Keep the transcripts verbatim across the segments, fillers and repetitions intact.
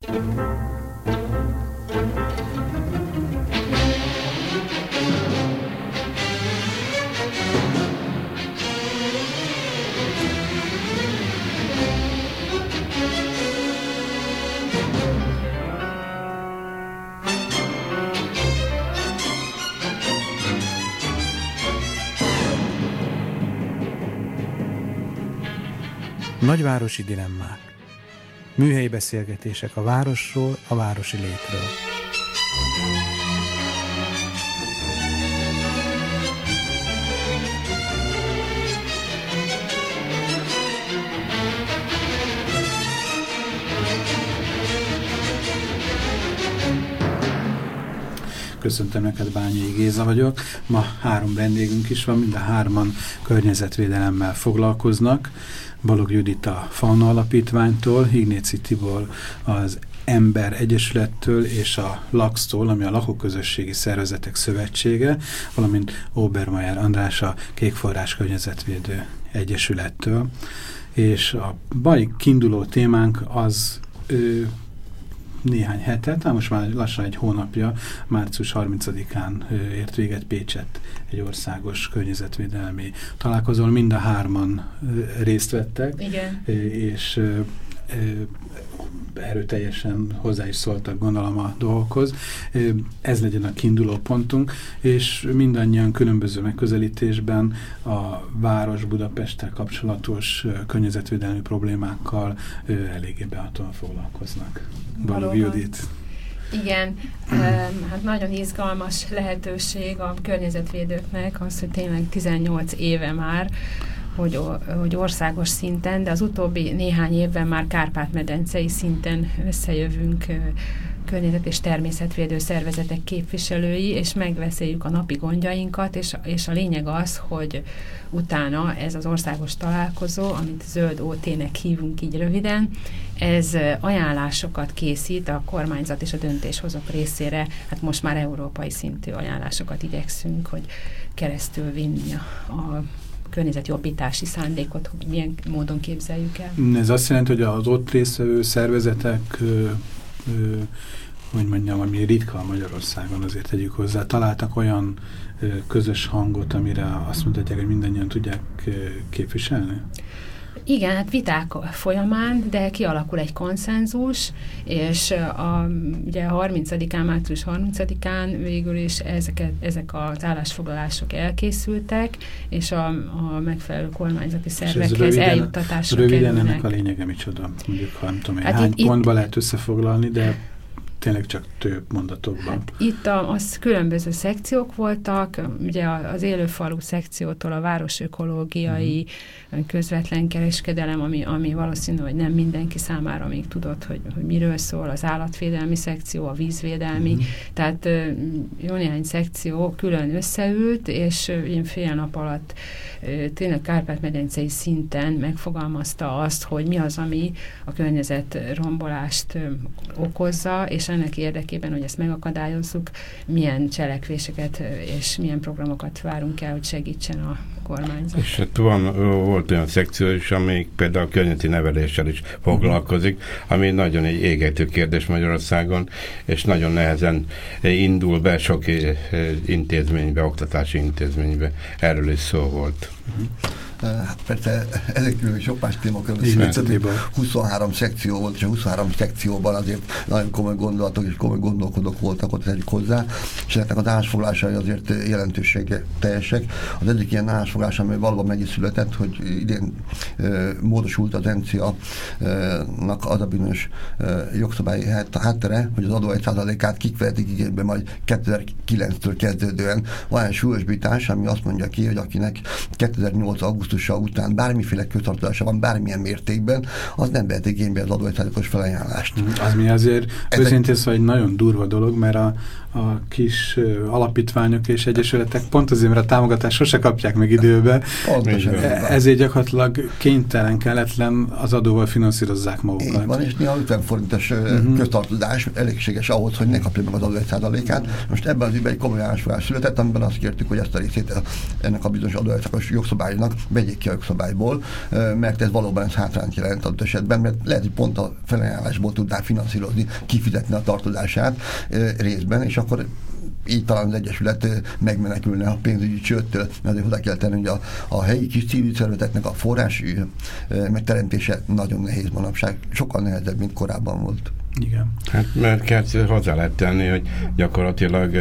Nagyvárosi dilemmák. Műhelyi beszélgetések a városról, a városi létről. Köszöntöm neked, Bányai Géza vagyok. Ma három vendégünk is van, mind a hárman környezetvédelemmel foglalkoznak. Balogh Judit a Fauna Alapítványtól, Ignécy Tibor az Ember Egyesülettől és a LAX-tól, ami a Lakóközösségi Szervezetek Szövetsége, valamint Obermeier András a Kékforrás Környezetvédő Egyesülettől. És a mai kiinduló témánk az ő, néhány hetet, hát most már lassan egy hónapja, március harmincadikán ért véget Pécsett egy országos környezetvédelmi találkozón. Mind a hárman részt vettek. Igen. És erőteljesen hozzá is szóltak, gondolom, a dolgokhoz. Ez legyen a kiinduló pontunk, és mindannyian különböző megközelítésben a város Budapesttel kapcsolatos környezetvédelmi problémákkal eléggé behatóan foglalkoznak. Balogh Judit. Igen, hát nagyon izgalmas lehetőség a környezetvédőknek az, hogy tényleg tizennyolc éve már, Hogy, hogy országos szinten, de az utóbbi néhány évben már Kárpát-medencei szinten összejövünk környezet- és természetvédő szervezetek képviselői, és megbeszéljük a napi gondjainkat, és, és a lényeg az, hogy utána ez az országos találkozó, amit Zöld ó té-nek hívunk így röviden, ez ajánlásokat készít a kormányzat és a döntéshozók részére, hát most már európai szintű ajánlásokat igyekszünk, hogy keresztül vinni a, a környezetjobbítási szándékot, hogy milyen módon képzeljük el. Ez azt jelenti, hogy az ott résztvevő szervezetek, ö, ö, hogy mondjam, ami ritka Magyarországon, azért tegyük hozzá, találtak olyan ö, közös hangot, amire azt mondhatják, hogy mindannyian tudják ö, képviselni? Igen, hát viták folyamán, de kialakul egy konszenzus, és a, ugye a harmincadikán, március harmincadikán végül is ezeket, ezek az állásfoglalások elkészültek, és a, a megfelelő kormányzati szervekhez röviden, eljuttatásra röviden kerülnek. Ennek a lényege micsoda? Mondjuk, ha nem tudom, hát hány itt, pontba itt, lehet összefoglalni, de tényleg csak több mondatokban. Hát itt a, az különböző szekciók voltak, ugye az élőfalu szekciótól a városökológiai uh-huh. közvetlen kereskedelem, ami, ami valószínű, hogy nem mindenki számára még tudott, hogy, hogy miről szól, az állatvédelmi szekció, a vízvédelmi, uh-huh. tehát jó néhány szekció külön összeült, és ilyen fél nap alatt tényleg Kárpát-medencei szinten megfogalmazta azt, hogy mi az, ami a környezet rombolást okozza, és ennek érdekében, hogy ezt megakadályozzuk, milyen cselekvéseket és milyen programokat várunk el, hogy segítsen a kormányzat. És hát van, volt olyan szekció is, amelyik például a környezeti neveléssel is foglalkozik, ami nagyon egy égető kérdés Magyarországon, és nagyon nehezen indul be sok intézménybe, oktatási intézménybe. Erről is szó volt. Uh-huh. Hát persze ezek kívül sok más témakörül huszonhárom szekció volt, és a huszonhárom szekcióban azért nagyon komoly gondolatok és komoly gondolkodók voltak ott egyik hozzá, és ennek az állásfoglalásai azért jelentősége teljesek. Az egyik ilyen állásfoglalás, amely valóban meg is született, hogy idén e, módosult az en cé á-nak az a bizonyos e, jogszabályi háttere, hogy az adó egy százalékát kik vehetik igénybe majd kétezer-kilenctől kezdődően. Van egy súlyosbítás, ami azt mondja ki, hogy akinek kétezer-nyolc augusztusa után bármiféle köztartozása van, bármilyen mértékben, az nem vehet igénybe az adó egy százalékos felajánlást. Az mi azért őszintén szóval egy nagyon durva dolog, mert a, a kis alapítványok és egyesületek pont azért, mert a támogatást sose kapják meg időbe, ezért gyakorlatilag kénytelen, kelletlen az adóval finanszírozzák magukat. Így van, és néha ötven forintos uh-huh. köztartozás elégséges ahhoz, hogy ne kapja meg az adó egy százalékát. Most ebben az ügyben egy komoly állásfoglalás született, amiben azt kértük, hogy ezt a részét ennek a bizonyos adó egy százalékos jogszabálynak vegyék ki a jogszabályból, mert ez valóban ez hátrányt jelent adott esetben, mert lehet, hogy pont a felajánlásból tudnák finanszírozni, kifizetni a tartozását részben, és akkor így talán az Egyesület megmenekülne a pénzügyi csődtől, mert azért hozzá kell tenni, hogy a, a helyi kis civil szervezeteknek a forrás megteremtése nagyon nehéz manapság, sokkal nehezebb, mint korábban volt. Igen. Hát mert hozzá lehet tenni, hogy gyakorlatilag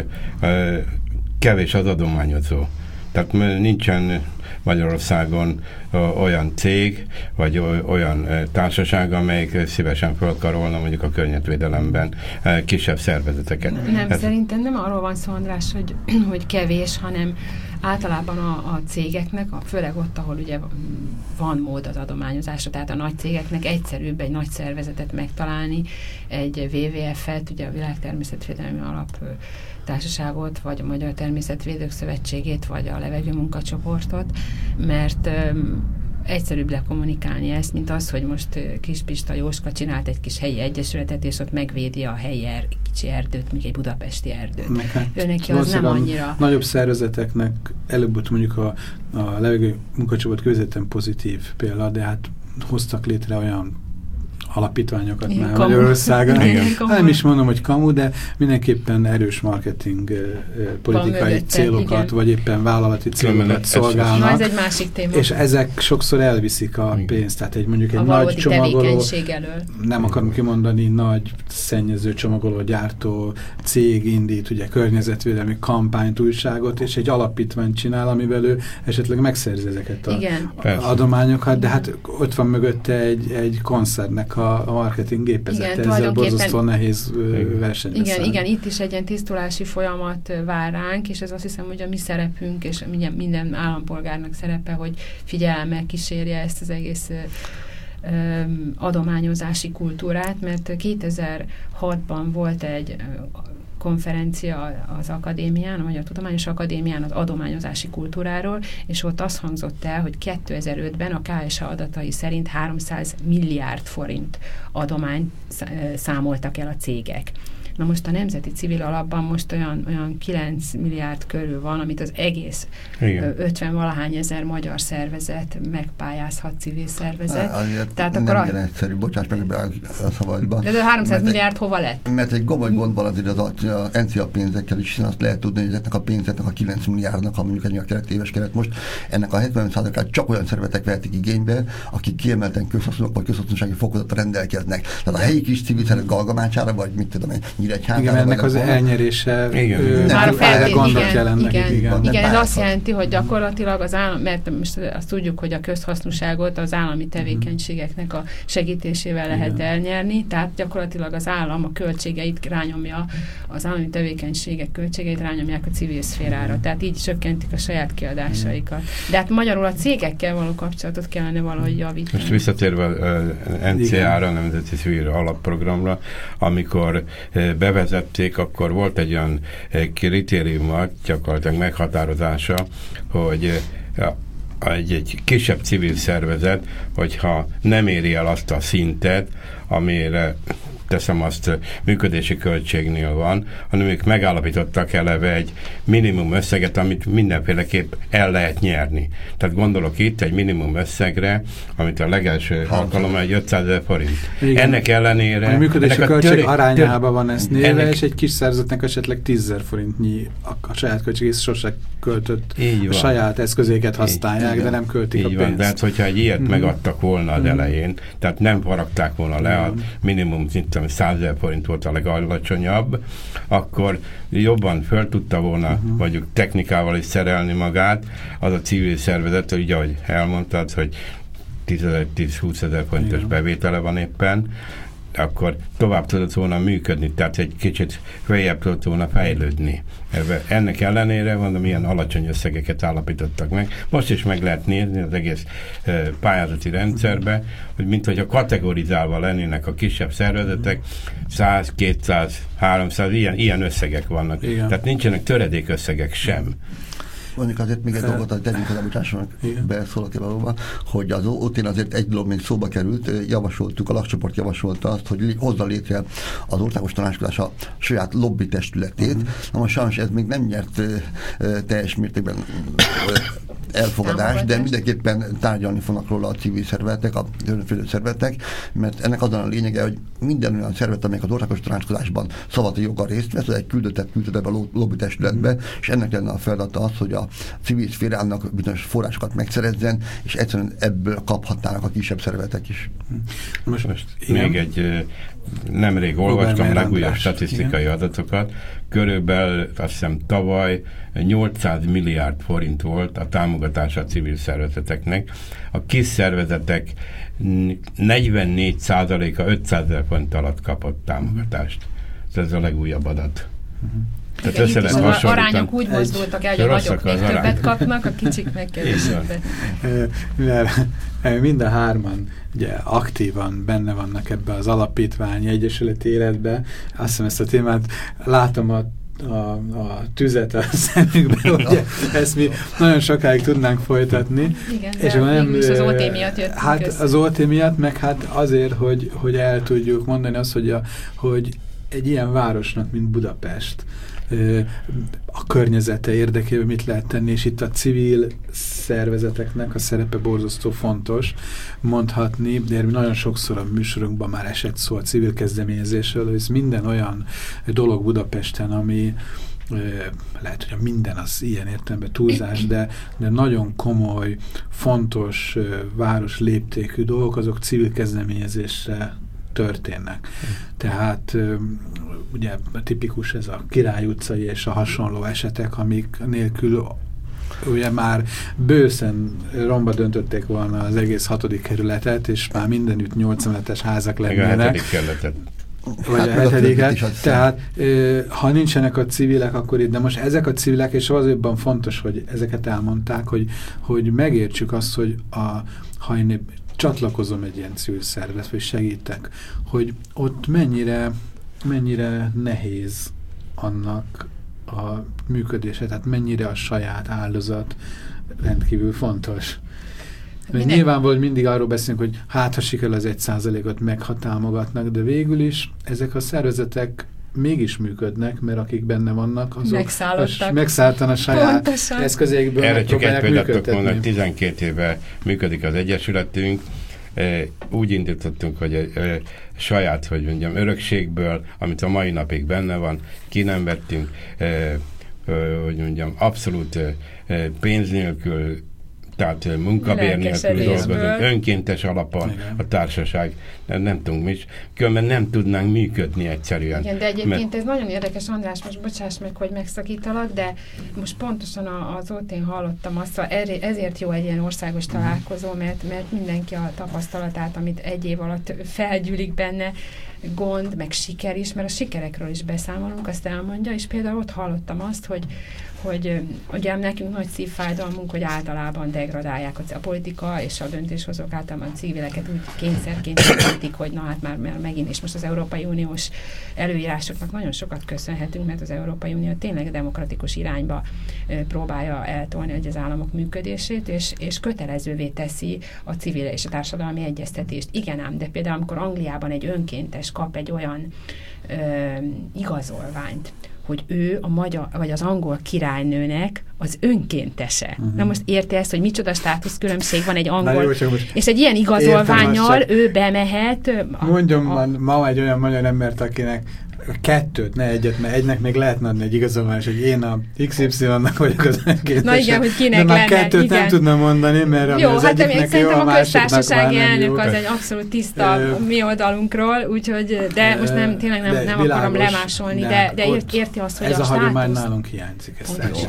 kevés az adományozó. Tehát nincsen Magyarországon olyan cég, vagy olyan társaság, amelyik szívesen felkarolna mondjuk a környezetvédelemben kisebb szervezeteket. Nem, Ez... szerintem nem arról van szó, András, hogy, hogy kevés, hanem általában a, a cégeknek, a, főleg ott, ahol ugye van mód az adományozásra, tehát a nagy cégeknek egyszerűbb egy nagy szervezetet megtalálni, egy dupla vé vé ef-et, ugye a Világtermészetvédelmi Alap Társaságot, vagy a Magyar Természetvédők Szövetségét, vagy a Levegő Munkacsoportot, mert um, egyszerűbb lekommunikálni ezt, mint az, hogy most Kispista Jóska csinált egy kis helyi egyesületet, és ott megvédi a helyi er, kicsi erdőt, mint egy budapesti erdőt. Hát, Őneki az nem annyira... Nagyobb szervezeteknek előbb mondjuk a, a Levegő Munkacsoport közvetlen pozitív példa, de hát hoztak létre olyan alapítványokat igen, már Magyarországon. Nem is mondom, hogy kamu, de mindenképpen erős marketing uh, politikai mögötte, célokat, igen. vagy éppen vállalati célokat szolgálnak. Na, ez egy másik téma. És ezek sokszor elviszik a pénzt. Tehát egy mondjuk egy a nagy csomagoló, elől. nem akarom kimondani, nagy szennyező csomagoló gyártó cég indít, ugye környezetvédelmi kampányt, újságot, és egy alapítványt csinál, amivel ő esetleg megszerzi ezeket a igen. adományokat, de hát ott van mögötte egy, egy koncertnek a a marketing gépezete, ezzel borzasztóan nehéz versenyre Igen, igen, itt is egy ilyen tisztulási folyamat vár ránk, és ez azt hiszem, hogy a mi szerepünk, és minden, minden állampolgárnak szerepe, hogy figyelemmel kísérje ezt az egész ö, adományozási kultúrát, mert kétezer-hatban volt egy konferencia az akadémián, a Magyar Tudományos Akadémián az adományozási kultúráról, és ott azt hangzott el, hogy kétezer-ötben a ká es há adatai szerint háromszáz milliárd forint adományt számoltak el a cégek. Na most a Nemzeti Civil Alapban most olyan, olyan kilenc milliárd körül van, amit az egész ötven-valahány ezer magyar szervezet megpályázhat, civil szervezet. Azért Tehát nem akkor ilyen egyszerű, bocsáss meg a szabadban. De a háromszáz milliárd hova lett? Mert egy komoly gond van azért az en cé á pénzekkel is, azt lehet tudni, hogy ezeknek a pénzeknek a kilenc milliárdnak, ha mondjuk egy a keret, éves keret most, ennek a hetven százalékát csak olyan szervezetek vehetik igénybe, akik kiemelten közhasznúak vagy közhasznúsági fokozatra rendelkeznek. Tehát a helyi kis civil szervezet Galgamácsára, vagy mit tudom én, igen, ennek az elnyerése már a gondot jelennek. Igen, igen, igen, ez azt jelenti, hogy gyakorlatilag az állam, mert most azt tudjuk, hogy a közhasznúságot az állami tevékenységeknek a segítésével lehet igen. elnyerni, tehát gyakorlatilag az állam a költségeit rányomja, az állami tevékenységek költségeit rányomják a civil szférára, tehát így csökkentik a saját kiadásaikat. De hát magyarul a cégekkel való kapcsolatot kellene valahogy javítani. Most visszatérve a en cé á-ra, Nemzeti Civil Alapprogramra, amikor bevezették, akkor volt egy olyan kritériuma, gyakorlatilag meghatározása, hogy egy, egy kisebb civil szervezet, hogyha nem éri el azt a szintet, amire teszem azt működési költségnél van, hanem ők megállapítottak eleve egy minimum összeget, amit mindenféleképp el lehet nyerni. Tehát gondolok itt egy minimum összegre, amit a legelső alkalommal egy ötszázezer forint. Igen. Ennek ellenére... A működési a költség töré... arányában van ezt néve, ennek... és egy kis szervezetnek esetleg tízezer forintnyi a, a saját költség, és sosem költött, a saját eszközéket használják, így, de nem költik így a pénzt. Van. Tehát, hogyha egy ilyet mm-hmm. megadtak volna az mm-hmm. elején, tehát nem faragták volna le a minimum szint, százezer forint volt a legalacsonyabb, akkor jobban föl tudta volna, uh-huh. vagy technikával is szerelni magát, az a civil szervezet, hogy ugye, ahogy elmondtad, hogy tíz-húsz ezer forintos igen. bevétele van éppen, akkor tovább tudott volna működni, tehát egy kicsit feljebb tudott volna fejlődni. Ennek ellenére, mondom, ilyen alacsony összegeket állapítottak meg. Most is meg lehet nézni az egész uh, pályázati rendszerbe, hogy minthogyha kategorizálva lennének a kisebb szervezetek, száz, kétszáz, háromszáz, ilyen, ilyen összegek vannak. Igen. Tehát nincsenek töredék összegek sem. Mondjuk azért még egy uh, dolgot, hogy tegyünk az említásnak beszólok valóban, hogy az ó té-n azért egy dolog még szóba került, javasoltuk, a lakcsoport javasolta azt, hogy hozza létre az országos tanácskozás a saját lobby testületét. Uh-huh. Na most sajnos ez még nem nyert uh, teljes mértékben uh, elfogadás, támogatás. De mindenképpen tárgyalni fognak róla a civil szervezetek, a különböző szervezetek, mert ennek azon a lényege, hogy minden olyan szervezet, amelyik az országos tanácskozásban szavazati joggal részt vesz, egy küldöttet küldött ebbe a lobbytestületbe, mm. és ennek lenne a feladata az, hogy a civil szférának bizonyos forrásokat megszerezzen, és egyszerűen ebből kaphatnának a kisebb szervezetek is. Most, most még egy nemrég olvastam legújabb statisztikai igen. adatokat. Körülbelül azt hiszem tavaly nyolcszáz milliárd forint volt a támogatás a civil szervezeteknek. A kis szervezetek negyvennégy százaléka ötszázezer forint alatt kapott támogatást. Ez a legújabb adat. Uh-huh. Tehát igen, az arányok úgy mozdultak el, hogy a nagyok még többet arány. kapnak, a kicsik meg kevesebbet. Mind a hárman ugye, aktívan benne vannak ebbe az alapítványi egyesületi életbe. Azt hiszem ezt a témát látom a A, a tüzet a szemükbe, ugye ezt mi nagyon sokáig tudnánk folytatni. Igen, és de nem, is az o té miatt jöttünk Hát össze. Az o té miatt, meg hát azért, hogy, hogy el tudjuk mondani azt, hogy, a, hogy egy ilyen városnak, mint Budapest, a környezete érdekében mit lehet tenni, és itt a civil szervezeteknek a szerepe borzasztó fontos mondhatni, de nagyon sokszor a műsorunkban már esett szó a civil kezdeményezésről, hogy minden olyan dolog Budapesten, ami lehet, hogy a minden az ilyen értelemben túlzás, de, de nagyon komoly, fontos város léptékű dolgok, azok civil kezdeményezésre történnek. Tehát ugye tipikus ez a Király utcai és a hasonló esetek, amik nélkül ugye már bőszen romba döntötték volna az egész hatodik kerületet, és már mindenütt nyolc emeletes házak lennének. Vagy hát a hetediket. Tehát ha nincsenek a civilek, akkor itt, de most ezek a civilek, és azonban fontos, hogy ezeket elmondták, hogy, hogy megértsük azt, hogy a, ha én csatlakozom egy ilyen civil szervezet, vagy segítek, hogy ott mennyire, mennyire nehéz annak a működése, tehát mennyire a saját áldozat rendkívül fontos. Nyilvánvaló, hogy mindig arról beszélünk, hogy hát ha sikerül az egy százalékot meghatámogatnak, de végül is ezek a szervezetek mégis működnek, mert akik benne vannak, azok megszálltan a saját pontosan. Eszközékből erre csak egy példát mondani, tizenkét éve működik az Egyesületünk, úgy indítottunk, hogy egy, egy saját, hogy mondjam, örökségből, amit a mai napig benne van, ki nem vettünk, hogy mondjam, abszolút pénz nélkül, tehát munkabér nélkül dolgozunk, önkéntes alapon igen. A társaság, nem, nem tudunk mi is, különben nem tudnánk működni egyszerűen. Igen, de egyébként mert... ez nagyon érdekes, András, most bocsáss meg, hogy megszakítalak, de most pontosan az o té-n hallottam azt, ezért jó egy ilyen országos találkozó, mert, mert mindenki a tapasztalatát, amit egy év alatt felgyűlik benne, gond, meg siker is, mert a sikerekről is beszámolunk, azt elmondja, és például ott hallottam azt, hogy hogy ugye nekünk nagy szívfájdalmunk, hogy általában degradálják a politika és a döntéshozók általában a civileket úgy kényszerként jelentik, hogy na hát már, már megint, és most az Európai Uniós előírásoknak nagyon sokat köszönhetünk, mert az Európai Unió tényleg demokratikus irányba próbálja eltolni hogy az államok működését, és, és kötelezővé teszi a civil és a társadalmi egyeztetést. Igen ám, de például amikor Angliában egy önkéntes kap egy olyan ö, igazolványt, hogy ő a magyar, vagy az angol királynőnek az önkéntese. Uh-huh. Na most érti ezt, hogy micsoda státuszkülönbség van egy angol, jó, és egy ilyen igazolvánnyal ő bemehet. Mondjon a, ma egy olyan magyar embert, akinek kettőt, ne egyet, mert egynek még lehetne adni egy igazolványt, hogy én a iksz ipszilonnak vagyok az önkéntese. Na igen, hogy kinek de már lenne, kettőt igen. nem tudna mondani, mert jó, az hát egyiknek jó, a a köztársasági elnök jó. Az egy abszolút tiszta mi oldalunkról, úgyhogy, de most nem, tényleg nem, nem világos, akarom lemásolni, de, de érti azt, hogy ez a, a státusz... hagyomány nálunk hiányzik.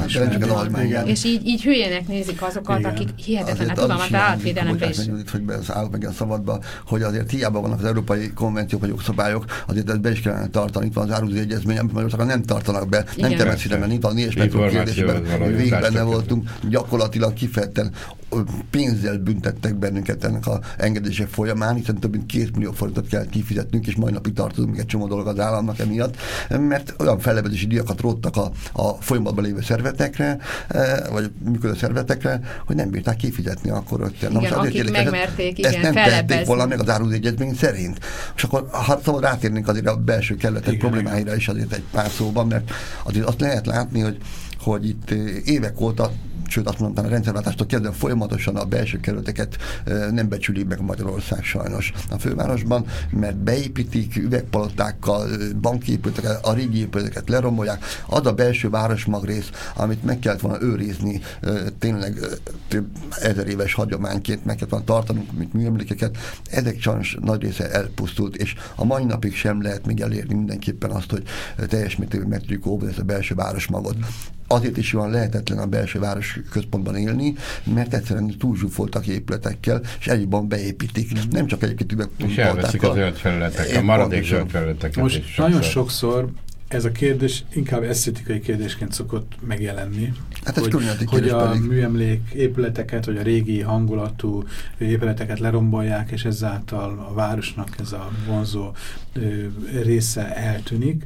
És így, így hülyének nézik azokat, igen. Akik hihetetlen, hát tudom, a állatvédelemben is. Hogy beszállok meg a szabadba, hogy azért hiába vannak az európai konvenciók vagy jogszabályok, azért ezt be is kellene tartani. Itt van az Árhúzi Egyezmény, amit Magyarországon nem tartanak be, igen. Nem természetesen, mert itt van négyes metró kérdésében, végig benne voltunk, gyakorlatilag kifejezetten pénzzel büntettek bennünket ennek az engedések folyamán, hiszen több mint két millió forintot kell kifizetnünk, és mai napig tartozunk még egy csomó dolog az államnak emiatt, mert olyan fellebezési díjakat róttak a, a folyamatban lévő szervezetekre, vagy működő szervezetekre, hogy nem bírták kifizetni akkor ott. Igen, most akik érlik, megmerték, igen, ezt nem tehették volna meg az Árhúzi Egyezmény szerint. És akkor, ha szabad rátérnénk azért a belső kerületek problémáira is azért egy pár szóban, mert azért azt lehet látni, hogy hogy itt évek óta sőt azt mondtam, a rendszerváltástól kezdve folyamatosan a belső kerületeket nem becsüli meg Magyarország sajnos a fővárosban, mert beépítik üvegpalotákkal, banképületeket, a régi épületeket leromolják. Az a belső városmagrész, amit meg kellett volna őrizni, tényleg több ezer éves hagyományként meg kellett volna tartanunk, mint műemlékeket, ezek sajnos nagy része elpusztult, és a mai napig sem lehet még elérni mindenképpen azt, hogy teljes mértékben meg tudjuk óvni ezt a belső városmagot. Azért is van lehetetlen a belső város központban élni, mert egyszerűen túlzsúfoltak épületekkel, és egyébben beépítik. Mm. Nem csak egyébként üvegpaltákkal. És elveszik a zöld felületek, a maradék zöld felületeket. Most is nagyon sokszor ez a kérdés inkább esztétikai kérdésként szokott megjelenni, hát ez hogy, hogy a pedig. műemlék épületeket, vagy a régi hangulatú épületeket lerombolják, és ezáltal a városnak ez a vonzó ö, része eltűnik.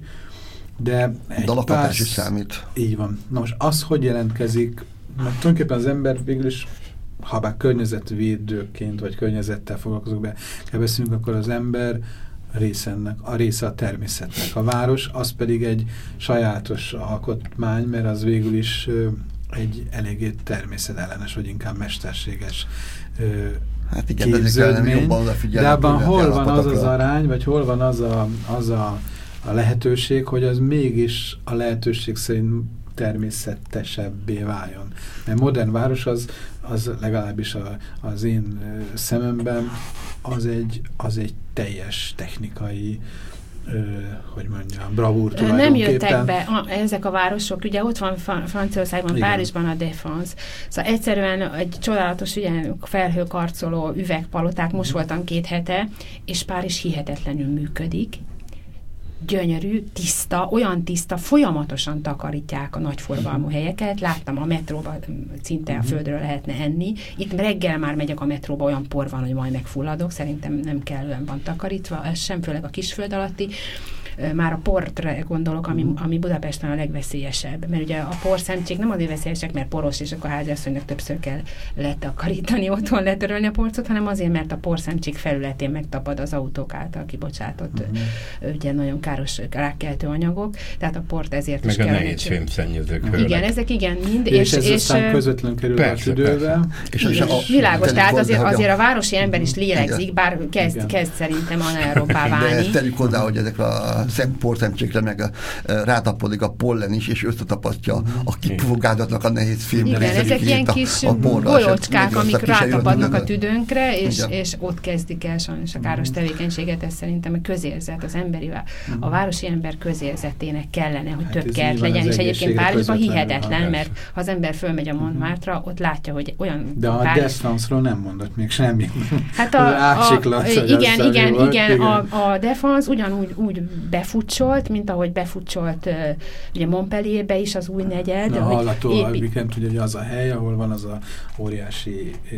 De egy de a lakatás pár... is számít. Így van. Na most az, hogy jelentkezik, mert tulajdonképpen az ember végül is, ha bár környezetvédőként, vagy környezettel foglalkozok be, kell beszélünk, akkor az ember része ennek, a része a természetnek. A város az pedig egy sajátos alkotmány, mert az végül is ö, egy eléggé természetellenes, vagy inkább mesterséges ö, hát igen, képződmény. De abban hol van az az arány, vagy hol van az a, az a, a lehetőség, hogy az mégis a lehetőség szerint természetesebbé váljon. Mert modern város az, az legalábbis a, az én szememben az egy, az egy teljes technikai, ö, hogy mondjam, bravúr tulajdonképpen. Nem jöttek be a, ezek a városok, ugye ott van Franciaországban, igen. Párizsban a Défense. Szóval egyszerűen egy csodálatos, ugye, felhőkarcoló üvegpaloták, most voltam két hete, és Párizs hihetetlenül működik. Gyönyörű, tiszta, olyan tiszta, folyamatosan takarítják a nagyforgalmú helyeket. Láttam a metróban, szinte a földről lehetne enni. Itt reggel már megyek a metróba, olyan por van, hogy majd megfulladok. Szerintem nem kellően van takarítva, ez sem, főleg a kisföld alatti. Már a portra gondolok, ami, ami Budapesten a legveszélyesebb. Mert ugye a porszemcsék nem azért veszélyesek, mert poros, és akkor a háziasszonynak többször kell letakarítani, otthon letörölni a porcot, hanem azért, mert a porszemcsék felületén megtapad az autók által kibocsátott, uh-huh. ugye nagyon káros rákkeltő anyagok. Tehát a port ezért meg is a kell. Meg a nehéz fémszennyezők. Igen, ezek igen, mind. És, és ez és, aztán közvetlen kerül a tüdővel. És, és, és világos, tehát azért, azért a városi ember is lélegzik, bár kezd, kezd szerintem anaerobbá válni. De ezt tegyük hozzá, hogy ezekre a porszemcsékre meg a, rátapodik a pollen is, és összetapasztja mm. a kipufogáltatnak a nehéz film. Igen, ezek ilyen a, kis golyócskák, amik rátapadnak a tüdőnkre, és, és ott kezdik el sajnos a káros tevékenységet. Ez szerintem a közérzet, az emberi, mm. a városi ember közérzetének kellene, hogy hát több kert legyen, és egyébként Párizsban hihetetlen, mert ha az ember fölmegy a Montmartre, ott látja, hogy olyan... De a Défense-ról nem mondott még semmi. Hát a, a, igen, igen, igen, a, a Défense ugyanúgy úgy befutcsolt, mint ahogy befutcsolt uh, ugye Montpellierbe is az új negyed. Na, hallható, épi... hogy az a hely, ahol van az a óriási eh,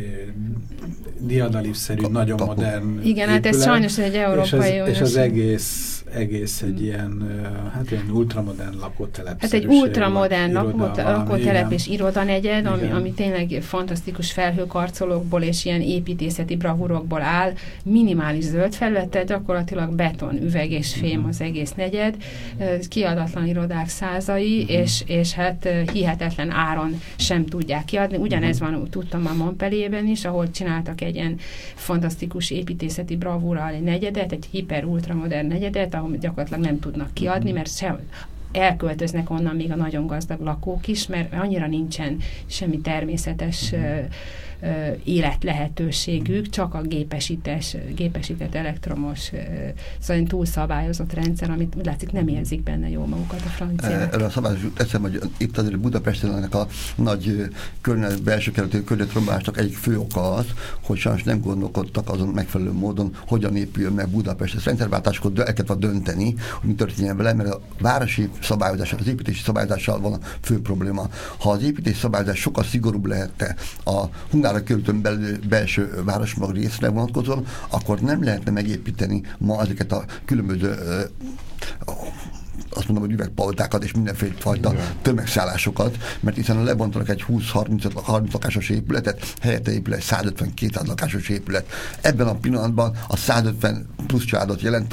diadalívszerű, Ka- nagyon kapu. modern igen, épület, hát ez sajnos egy európai... És az, és az egész, egész egy hmm. ilyen, hát ilyen ultramodern lakótelep. Hát egy ultramodern lakótelep és irodanegyed, ami, ami tényleg fantasztikus felhőkarcolókból és ilyen építészeti bravúrokból áll, minimális zöld felülettel, gyakorlatilag beton, üveg és fém hmm. az egész negyed, kiadatlan irodák százai, uh-huh. és, és hát hihetetlen áron sem tudják kiadni. Ugyanez uh-huh. van, tudtam a Montpellierben is, ahol csináltak egy ilyen fantasztikus építészeti bravúrral egy negyedet, egy hiper-ultramodern negyedet, ahol gyakorlatilag nem tudnak kiadni, uh-huh. mert sem elköltöznek onnan még a nagyon gazdag lakók is, mert annyira nincsen semmi természetes uh-huh. életlehetőségük, csak a gépesítés, gépesített elektromos, szóval túlszabályozott rendszer, amit úgy látszik nem érzik benne jól magukat a franciák. Erről a szabályozás eszem, hogy itt azért Budapesten ennek a nagy környezet, belső kerületi környezetrombolásnak egyik fő oka az, hogy sajnos nem gondolkodtak azon megfelelő módon, hogyan épül meg Budapest. Ezt rendszerváltáskor el kellett dönteni, hogy mi történjen vele, mert a városi szabályozás, az építési szabályozással van a fő probléma. Ha az építési szabályozás sokkal szigorúbb lehette a Hungária körülön belül belső városmag részre vonatkozóan, akkor nem lehetne megépíteni ma ezeket a különböző azt mondom, hogy üvegpaltákat és mindenféle fajta tömegszállásokat, mert hiszen lebontanak egy húsz-harminc lakásos épületet, helyette épül egy százötven-kétszáz lakásos épület. Ebben a pillanatban a százötven plusz családot jelentott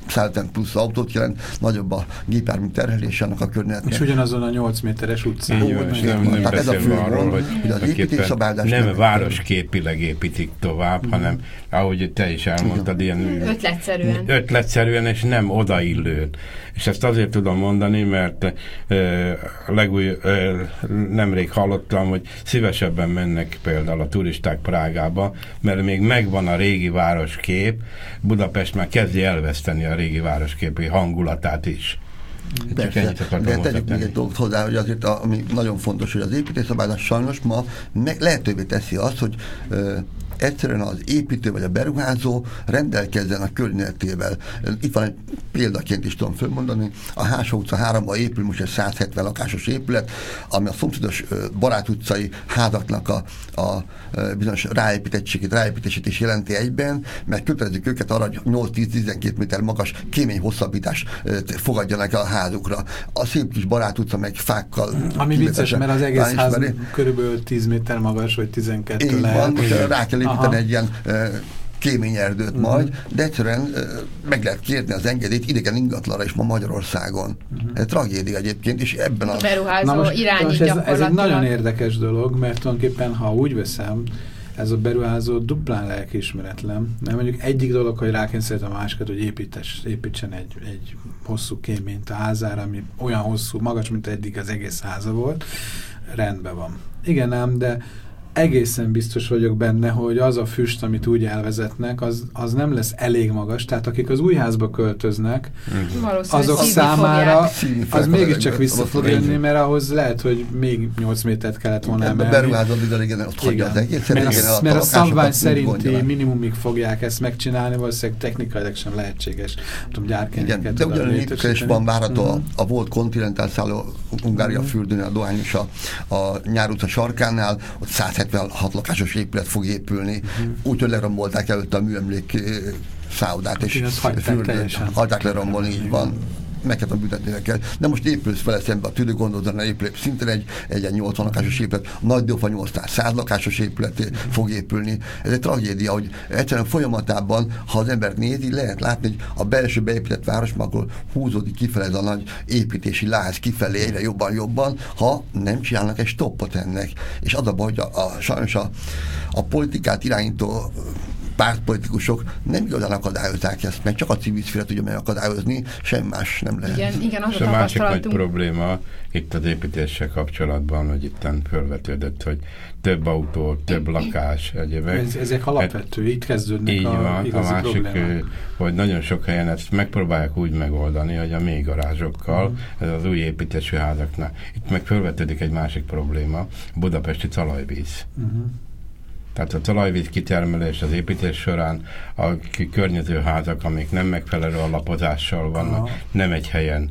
százötven plusz autót jelent, nagyobb a gépjármű terhelése annak a környezetnek. És ugyanazon a nyolc méteres utcán. Így van, és nem, nem beszélve arról, hogy, hogy az építésszabályozás nem, nem városképileg építik tovább, mm. hanem ahogy te is elmondtad, ilyen ötletszerűen. ötletszerűen, és nem odaillően. És ezt azért tudom mondani, mert ö, legúj, ö, nemrég hallottam, hogy szívesebben mennek például a turisták Prágába, mert még megvan a régi városkép, Budapest már kezdi elveszteni a régi városképi hangulatát is. Persze, de tegyük még egy dolgot hozzá, hogy azért a, ami nagyon fontos, hogy az építésszabályozás sajnos ma meg lehetővé teszi azt, hogy ö, egyszerűen az építő vagy a beruházó rendelkezzen a környezetével. Itt van egy példaként is tudom fölmondani, a Hása utca háromban épül most egy száz hetven lakásos épület, ami a szomszédos Barát utcai házaknak a, a bizonyos ráépítettségét, ráépítését is jelenti egyben, mert kötelezik őket arra, hogy nyolc-tíz-tizenkét méter magas kémény hosszabbítást fogadjanak el a házukra. A szép kis Barát utca meg fákkal. Ami vicces, mert az egész ház körülbelül tíz méter magas, vagy tizenkettő Így lehet. Van, most rá kell építeni egy ilyen uh, kémény erdőt uh-huh. majd, de egyszerűen uh, meg lehet kérni az engedélyt idegen ingatlanra is ma Magyarországon. Uh-huh. Ez tragédia egyébként, és ebben a... A beruházó irányít ez, ez egy nagyon érdekes dolog, mert tulajdonképpen, ha úgy veszem, ez a beruházó duplán lelkiismeretlen. Nem mondjuk egyik dolog, hogy rákényszerítem a másikat, hogy építes, építsen egy, egy hosszú kéményt a házára, ami olyan hosszú, magas, mint eddig az egész háza volt. Rendben van. Igen ám, de egészen biztos vagyok benne, hogy az a füst, amit úgy elvezetnek, az, az nem lesz elég magas. Tehát akik az új házba költöznek, azok számára az mégiscsak vissza fog jönni, mert ahhoz lehet, hogy még nyolc métert kellett volna emelni. Beruházod, igen, igen, ott hagyja az egész. Mert, a, mert a szabvány szerinti minimumig fogják ezt megcsinálni, valószínűleg technikailag sem lehetséges. Tudom, gyárkényeket. De ugyanúgy is van várható uh-huh. a, a volt Continental szálló Hungária uh-huh. fürdőn, a Dohány és a, a Nyár utca sarkánál, ott száz hetvenhat lakásos épület fog épülni, uh-huh. úgyhogy lerombolták előtte a műemlék szállodát, és fürdőt hagyták lerombolni, így van. Meg kellett büntetni kell. De most épülsz vele szembe a tüdőgondozóna épület, szintén egy, egy nyolcvan lakásos épület, Nagy-Dófa nyolcnál száz lakásos épület uh-huh. fog épülni. Ez egy tragédia, hogy egyszerűen folyamatában, ha az ember nézi, lehet látni, hogy a belső beépített város, akkor húzódik kifele ez a nagy építési láz kifelé egyre jobban-jobban, ha nem csinálnak egy stoppot ennek. És az a baj, hogy a, a, sajnos a, a politikát irányító pártpolitikusok nem igazán akadályozzák ezt, meg csak a civil szféra tudja megakadályozni, semmi más nem lehet. Igen, igen, az és a, a másik nagy probléma itt az építéssel kapcsolatban, hogy itten felvetődött, hogy több autó, több lakás, egyébként. Ez, ezek alapvető, hát, itt kezdődnek így a van, igazi a másik, problémák. Hogy nagyon sok helyen ezt megpróbálják úgy megoldani, hogy a mély garázsokkal, uh-huh. ez az új építésű házaknál. Itt meg felvetődik egy másik probléma, a budapesti talajvíz. Uh-huh. Tehát a talajvíz kitermelés az építés során, a környező házak, amik nem megfelelő alapozással vannak, aha. nem egy helyen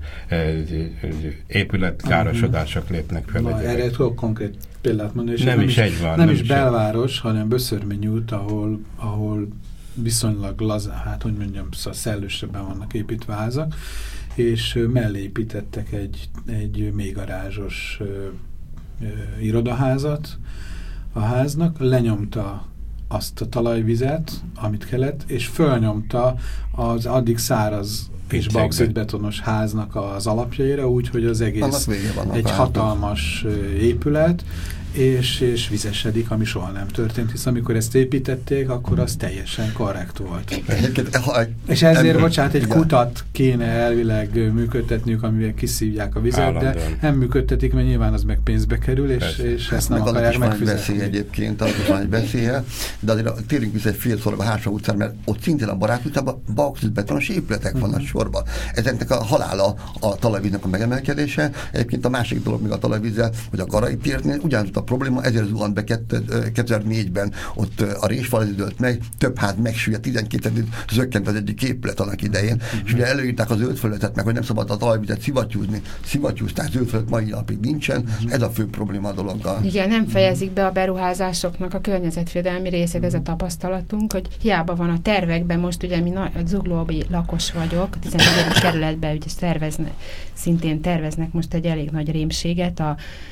épületkárosodások lépnek fel. Na, erre tudok konkrét példát mondani. És nem, nem is egy van. Nem, nem is belváros, hanem Böszörmény út, ahol, ahol viszonylag lazán, hát hogy mondjam, szellősebben vannak építve házak, és mellé építettek egy, egy mélygarázsos ö, ö, irodaházat, a háznak, lenyomta azt a talajvizet, amit kellett, és fölnyomta az addig száraz és bauxitbetonos háznak az alapjaira, úgyhogy az egész egy hatalmas épület, és, és vizesedik, ami soha nem történt, hisz amikor ezt építették, akkor az teljesen korrekt volt. És ezért, bocsánat, egy kutat kéne elvileg működtetniük, amivel kiszívják a vizet, de nem működtetik, mert nyilván az meg pénzbe kerül, és, és ezt nem akarják megfizetni. Egyébként, az van egy veszélye, de azért térjünk vissza egy fél sorba a Hása utcán, mert ott szintén a Barát utcában bauxitbetonos épületek vannak uh-huh. sorban. Ezeknek a halála a talajvíznek a megemelkedése. Egyébként a másik dolog még a talajvízzel, hogy a Garai térnél ugyanaz a probléma, ezért zuhant be kétezer-négyben, ott a résfal dőlt meg, több ház megsüllyedt, tizenkét zökkent az egyik épület annak idején, uh-huh. és ugye előírták a zöldfelületet meg, hogy nem szabad a talajvizet szivattyúzni, szivattyúzták, zöldfelület mai napig nincsen, uh-huh. ez a fő probléma a dologgal. Igen, nem fejezik be a beruházásoknak a környezetvédelmi részét, ez a tapasztalatunk, hogy hiába van a tervekben, most ugye mi a zuglói lakos vagyok, a tizennegyedik kerületben ugye tervezne, szintén terveznek most egy elég nagy rémséget, a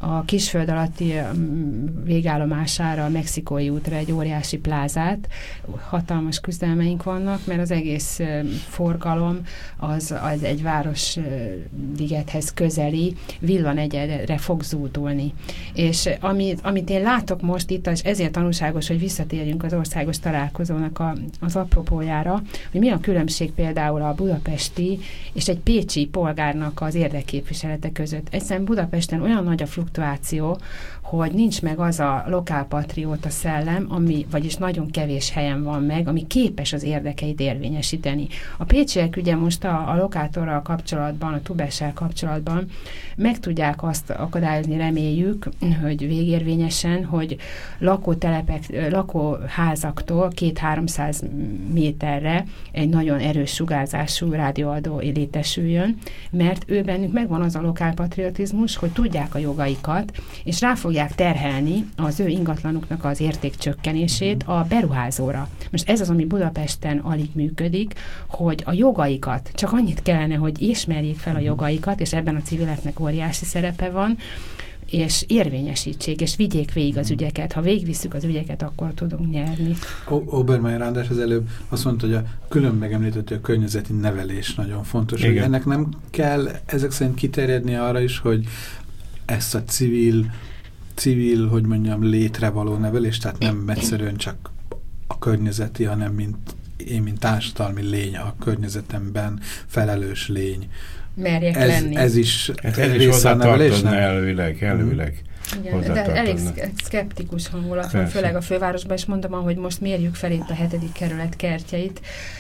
a Kisföld alatti végállomására, a Mexikói útra egy óriási plázát. Hatalmas küzdelmeink vannak, mert az egész forgalom az, az egy városligethez közeli villanegyedre fog zúdulni. És amit, amit én látok most itt, és ezért tanulságos, hogy visszatérjünk az országos találkozónak a, az apropójára, hogy mi a különbség például a budapesti és egy pécsi polgárnak az érdekképviselete között. Egyszerűen Budapesten olyan nagy a fluktuáció, hogy nincs meg az a lokálpatrióta szellem, ami, vagyis nagyon kevés helyen van meg, ami képes az érdekeit érvényesíteni. A pécsiek ugye most a, a lokátorral kapcsolatban, a Tubessel kapcsolatban meg tudják azt akadályozni, reméljük, hogy végérvényesen, hogy lakótelepek, lakóházaktól két-háromszáz méterre egy nagyon erős sugárzású rádióadó létesüljön, mert ő bennük megvan az a lokálpatriotizmus, hogy tudják a jogaikat, és rá fogják terhelni az ő ingatlanuknak az értékcsökkenését a beruházóra. Most ez az, ami Budapesten alig működik, hogy a jogaikat, csak annyit kellene, hogy ismerjék fel a jogaikat, és ebben a civileknek óriási szerepe van, és érvényesítsék, és vigyék végig az ügyeket. Ha végigvisszük az ügyeket, akkor tudunk nyerni. Obermeyer András az előbb azt mondta, hogy a külön megemlített, hogy a környezeti nevelés nagyon fontos. Igen. Hogy ennek nem kell ezek szerint kiterjedni arra is, hogy ezt a civil, civil, hogy mondjam, létre való nevelés, tehát nem egyszerűen csak a környezeti, hanem mint én, mint társadalmi lény, a környezetemben felelős lény. Merjek ez, lenni. Ez is, ez ez is hozzátartozna elvileg, elvileg. Igen, de elég szkeptikus hangulat van, főleg a fővárosban, és mondom, hogy most mérjük fel itt a hetedik kerület kertjeit,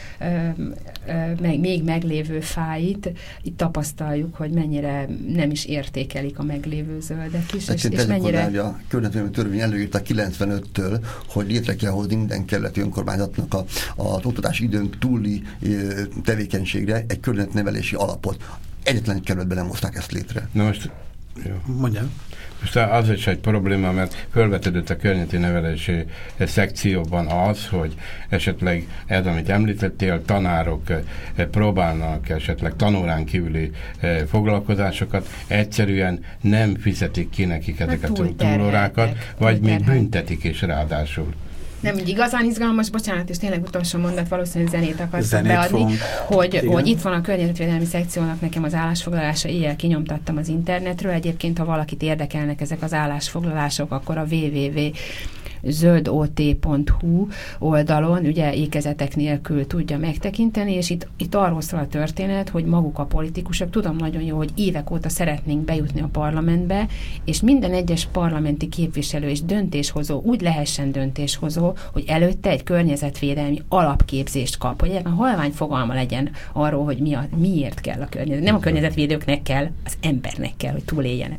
meg, még meglévő fáit, itt tapasztaljuk, hogy mennyire nem is értékelik a meglévő zöldek is, és, és mennyire... Hozzá, a környezetvédelmi törvény előírta kilencvenöttől, hogy létre kell hozni minden kerületi önkormányzatnak a, az oktatási időn túli tevékenységre egy környezetnevelési alapot. Egyetlen egy kerületben nem hozták ezt létre. Na most, jó. Mondjam. Most az is egy probléma, mert felvetődött a környezeti nevelési szekcióban az, hogy esetleg ez, amit említettél, tanárok próbálnak esetleg tanórán kívüli foglalkozásokat, egyszerűen nem fizetik ki nekik ezeket a túlórákat, vagy még büntetik is ráadásul. Nem, úgy igazán izgalmas, bocsánat, és tényleg utolsó mondat, valószínűleg zenét akartam beadni, fogunk. hogy, hogy itt van a környezetvédelmi szekciónak nekem az állásfoglalása, éjjel kinyomtattam az internetről. Egyébként, ha valakit érdekelnek ezek az állásfoglalások, akkor a double-u double-u double-u pont zöldot pont hu oldalon, ugye ékezetek nélkül tudja megtekinteni, és itt, itt arról szól a történet, hogy maguk a politikusok, tudom nagyon jó, hogy évek óta szeretnénk bejutni a parlamentbe, és minden egyes parlamenti képviselő és döntéshozó úgy lehessen döntéshozó, hogy előtte egy környezetvédelmi alapképzést kap, hogy ebben halvány fogalma legyen arról, hogy mi a, miért kell a környezet. Nem a környezetvédőknek kell, az embernek kell, hogy túléljenek.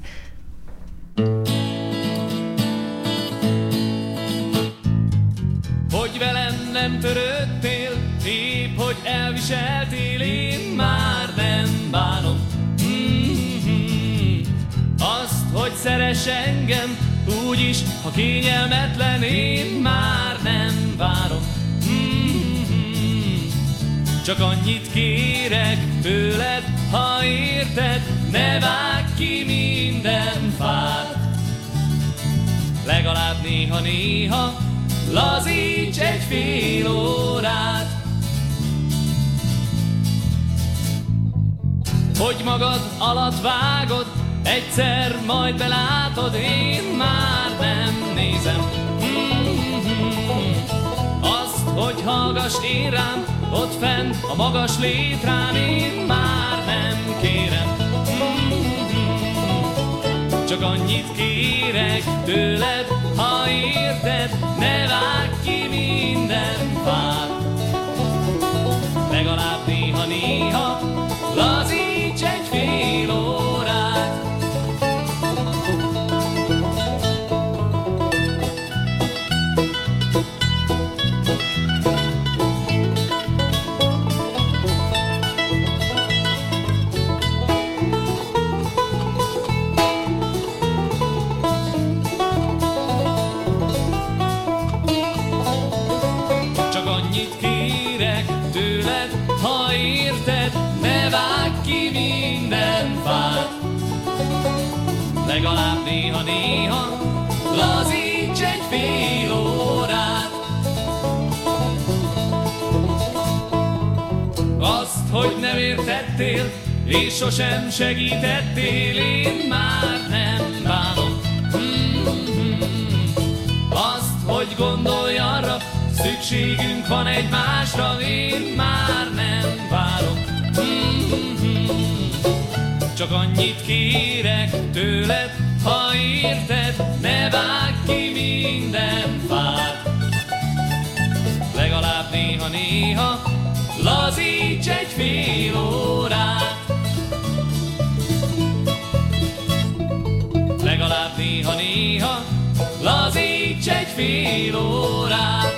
Hogy velem nem törődtél, épp hogy elviseltél, én már nem bánom. Mm-hmm. Azt, hogy szeress engem, úgyis, ha kényelmetlen, én már nem várom. Mm-hmm. Csak annyit kérek tőled, ha érted, ne vágj ki minden fát. Legalább néha-néha lazíts egy fél órát, hogy magad alatt vágod, egyszer majd belátod, én már nem nézem. Mm-hmm. Azt, hogy hallgass én rám, ott fenn a magas létrán, én már nem kérem. Mm-hmm. Csak annyit kérek tőled, ha érted, ne vágj ki minden fát. Legalább néha-néha lazíts egy fél órát. legalább néha-néha lazíts egy fél órát. Azt, hogy nem értettél, és sosem segítettél, én már nem bánom. Mm-hmm. Azt, hogy gondolj arra, szükségünk van egymásra, én már nem várom. Mm-hmm. Csak annyit kérek tőled, ha érted, ne vágj ki minden fát. Legalább néha-néha lazíts egy fél órát. Legalább néha-néha lazíts egy fél órát.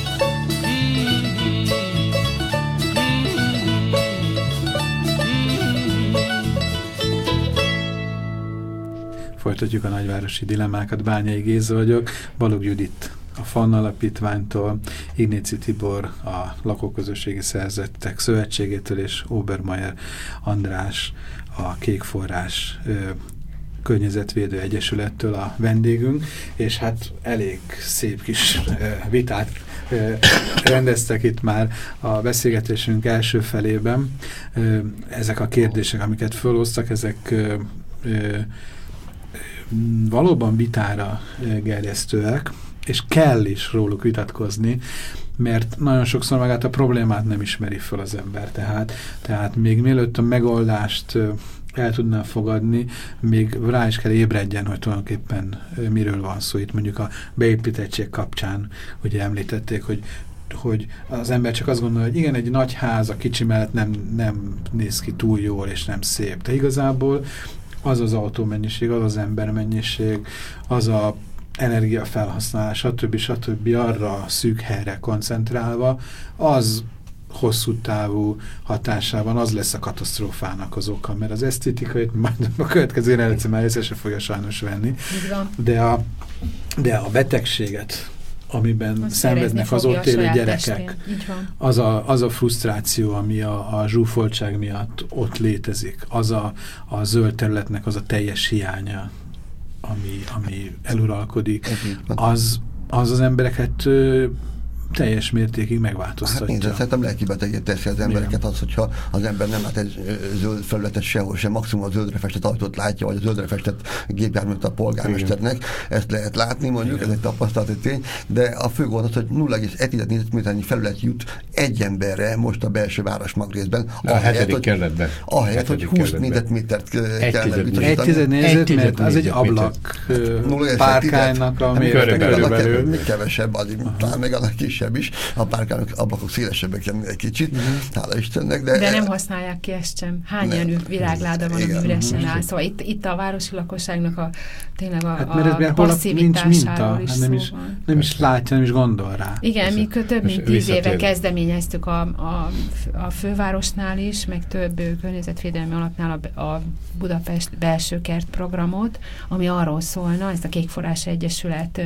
Folytatjuk a nagyvárosi dilemmákat. Bányai Géza vagyok, Balogh Judit a FAN alapítványtól, Ignécy Tibor a Lakóközösségi Szervezetek Szövetségétől és Obermeier András a Kékforrás ö, Környezetvédő Egyesülettől a vendégünk, és hát elég szép kis ö, vitát ö, rendeztek itt már a beszélgetésünk első felében. Ö, ezek a kérdések, amiket fölhoztak, ezek ö, ö, valóban vitára gerjesztőek, és kell is róluk vitatkozni, mert nagyon sokszor magát a problémát nem ismeri fel az ember. Tehát, tehát még mielőtt a megoldást el tudná fogadni, még rá is kell ébredjen, hogy tulajdonképpen miről van szó. Itt mondjuk a beépítettség kapcsán ugye említették, hogy hogy az ember csak azt gondolja, hogy igen, egy nagy ház a kicsi mellett nem, nem néz ki túl jól, és nem szép. De igazából az az autómennyiség, az az embermennyiség, az a energiafelhasználás, stb. stb. Arra szűk helyre koncentrálva, az hosszú távú hatásában az lesz a katasztrófának az oka, mert az esztétikait majd a következő jelenetben már észre se fogja sajnos venni. De a, de a betegséget, amiben azt szenvednek az ott élő gyerekek, az a, az a frusztráció, ami a, a zsúfoltság miatt ott létezik, az a, a zöld területnek az a teljes hiánya, ami, ami eluralkodik, az az, az embereket ö, teljes mértékig megváltoztatja. Hát nézd, szerintem lelkibetegét teszi az embereket az, hogyha az ember nem lát egy zöld felületet sehol sem, maximum a zöldre festett ajtót látja, vagy a zöldre festett gépjárművet a polgármesternek. Igen. Ezt lehet látni, mondjuk, igen. Ez egy tapasztalati tény, de a fő gond az, hogy nulla egész egy négyzetméternyi felület jut egy emberre most a belső városmag részben. A hetedik kerületben. Ahelyett, hogy húsz négyzetmétert kellene biztosítani. Egy tized négyzetméter, az egy ablak párkánynak a mérete körülbelül. Még kevesebb, az talán még annak kisebb is, a párkányok ablakok szélesebbek lenni egy kicsit, uh-huh. hála Istennek. De, de nem használják ki ezt sem. Hány ilyen virágláda van, ami üresen áll. Szóval itt, itt a városi lakosságnak a tényleg a, hát, a passzívitásáról is nem is, nem is látja, nem is gondol rá. Igen, mi több mint tíz éve kezdeményeztük a, a, a fővárosnál is, meg több környezetvédelmi alapnál a, a Budapest belső kert programot, ami arról szólna, ezt a Kékforrás Egyesület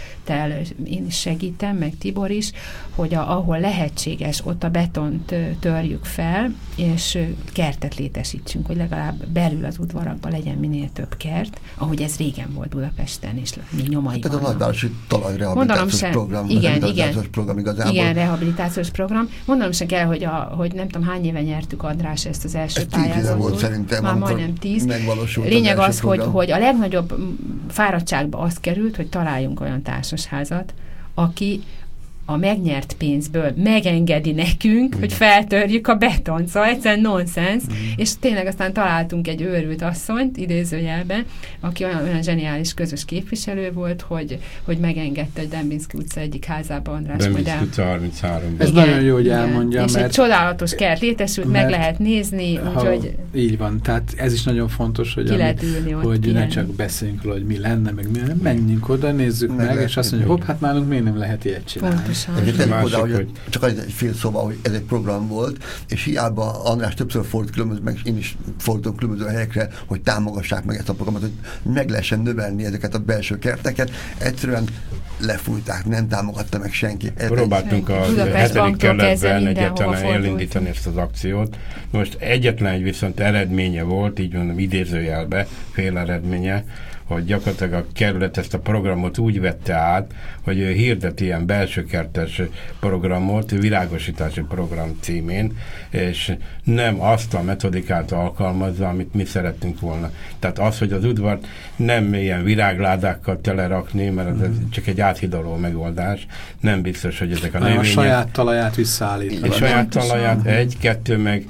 én is segítem, meg Tibor is, hogy a, ahol lehetséges, ott a betont törjük fel, és kertet létesítsünk, hogy legalább belül az udvarakban legyen minél több kert, ahogy ez régen volt Budapesten, és még nyomai hát vannak. Ez a nagyvárosi talajrehabilitációs program. Igen, igen, program igazából. Igen, rehabilitációs program. Mondanom se kell, hogy, a, hogy nem tudom, hány éve nyertük, András, ezt az első pályázatot. Volt szerintem, már majdnem tíz. Lényeg az, hogy, hogy a legnagyobb fáradtságba az került, hogy találjunk olyan társasházat, aki a megnyert pénzből megengedi nekünk, mm. hogy feltörjük a betont. Szóval egyszerűen nonsens, mm. és tényleg aztán találtunk egy őrült asszonyt, idézőjelben, aki olyan, olyan zseniális közös képviselő volt, hogy, hogy megengedte, hogy Dembinszky utca egyik házába, András. Dembinszky utca harminchárom. Ez igen, nagyon jó, hogy elmondja. És mert, egy csodálatos kert létesült, meg lehet nézni. Úgyhogy így van, tehát ez is nagyon fontos, hogy, ami, hogy ne csak beszéljünk róla, hogy mi lenne, meg mi lenne, menjünk oda, nézzük meg, meg és azt mondjuk, hopp, hát nálunk még nem lehet ilyet csinálni. Másik, oda, hogy csak egy fél szóba, hogy ez egy program volt, és hiába András többször fordult különböző, meg én is fordultam különböző helyekre, hogy támogassák meg ezt a programot, hogy meg lehessen növelni ezeket a belső kerteket. Egyszerűen lefújták, nem támogatta meg senki. Próbáltunk a hetedik kerületben egyáltalán elindítani ezt az akciót. Most egyetlen egy viszont eredménye volt, így mondom idézőjelbe, fél eredménye, hogy gyakorlatilag a kerület ezt a programot úgy vette át, hogy ő hirdet ilyen belsőkertes programot, virágosítási program címén, és nem azt a metodikát alkalmazza, amit mi szerettünk volna. Tehát az, hogy az udvart nem ilyen virágládákkal telerakni, mert ez mm. csak egy áthidaló megoldás, nem biztos, hogy ezek a növények... A saját talaját visszaállítani. A saját talaját, egy, kettő, meg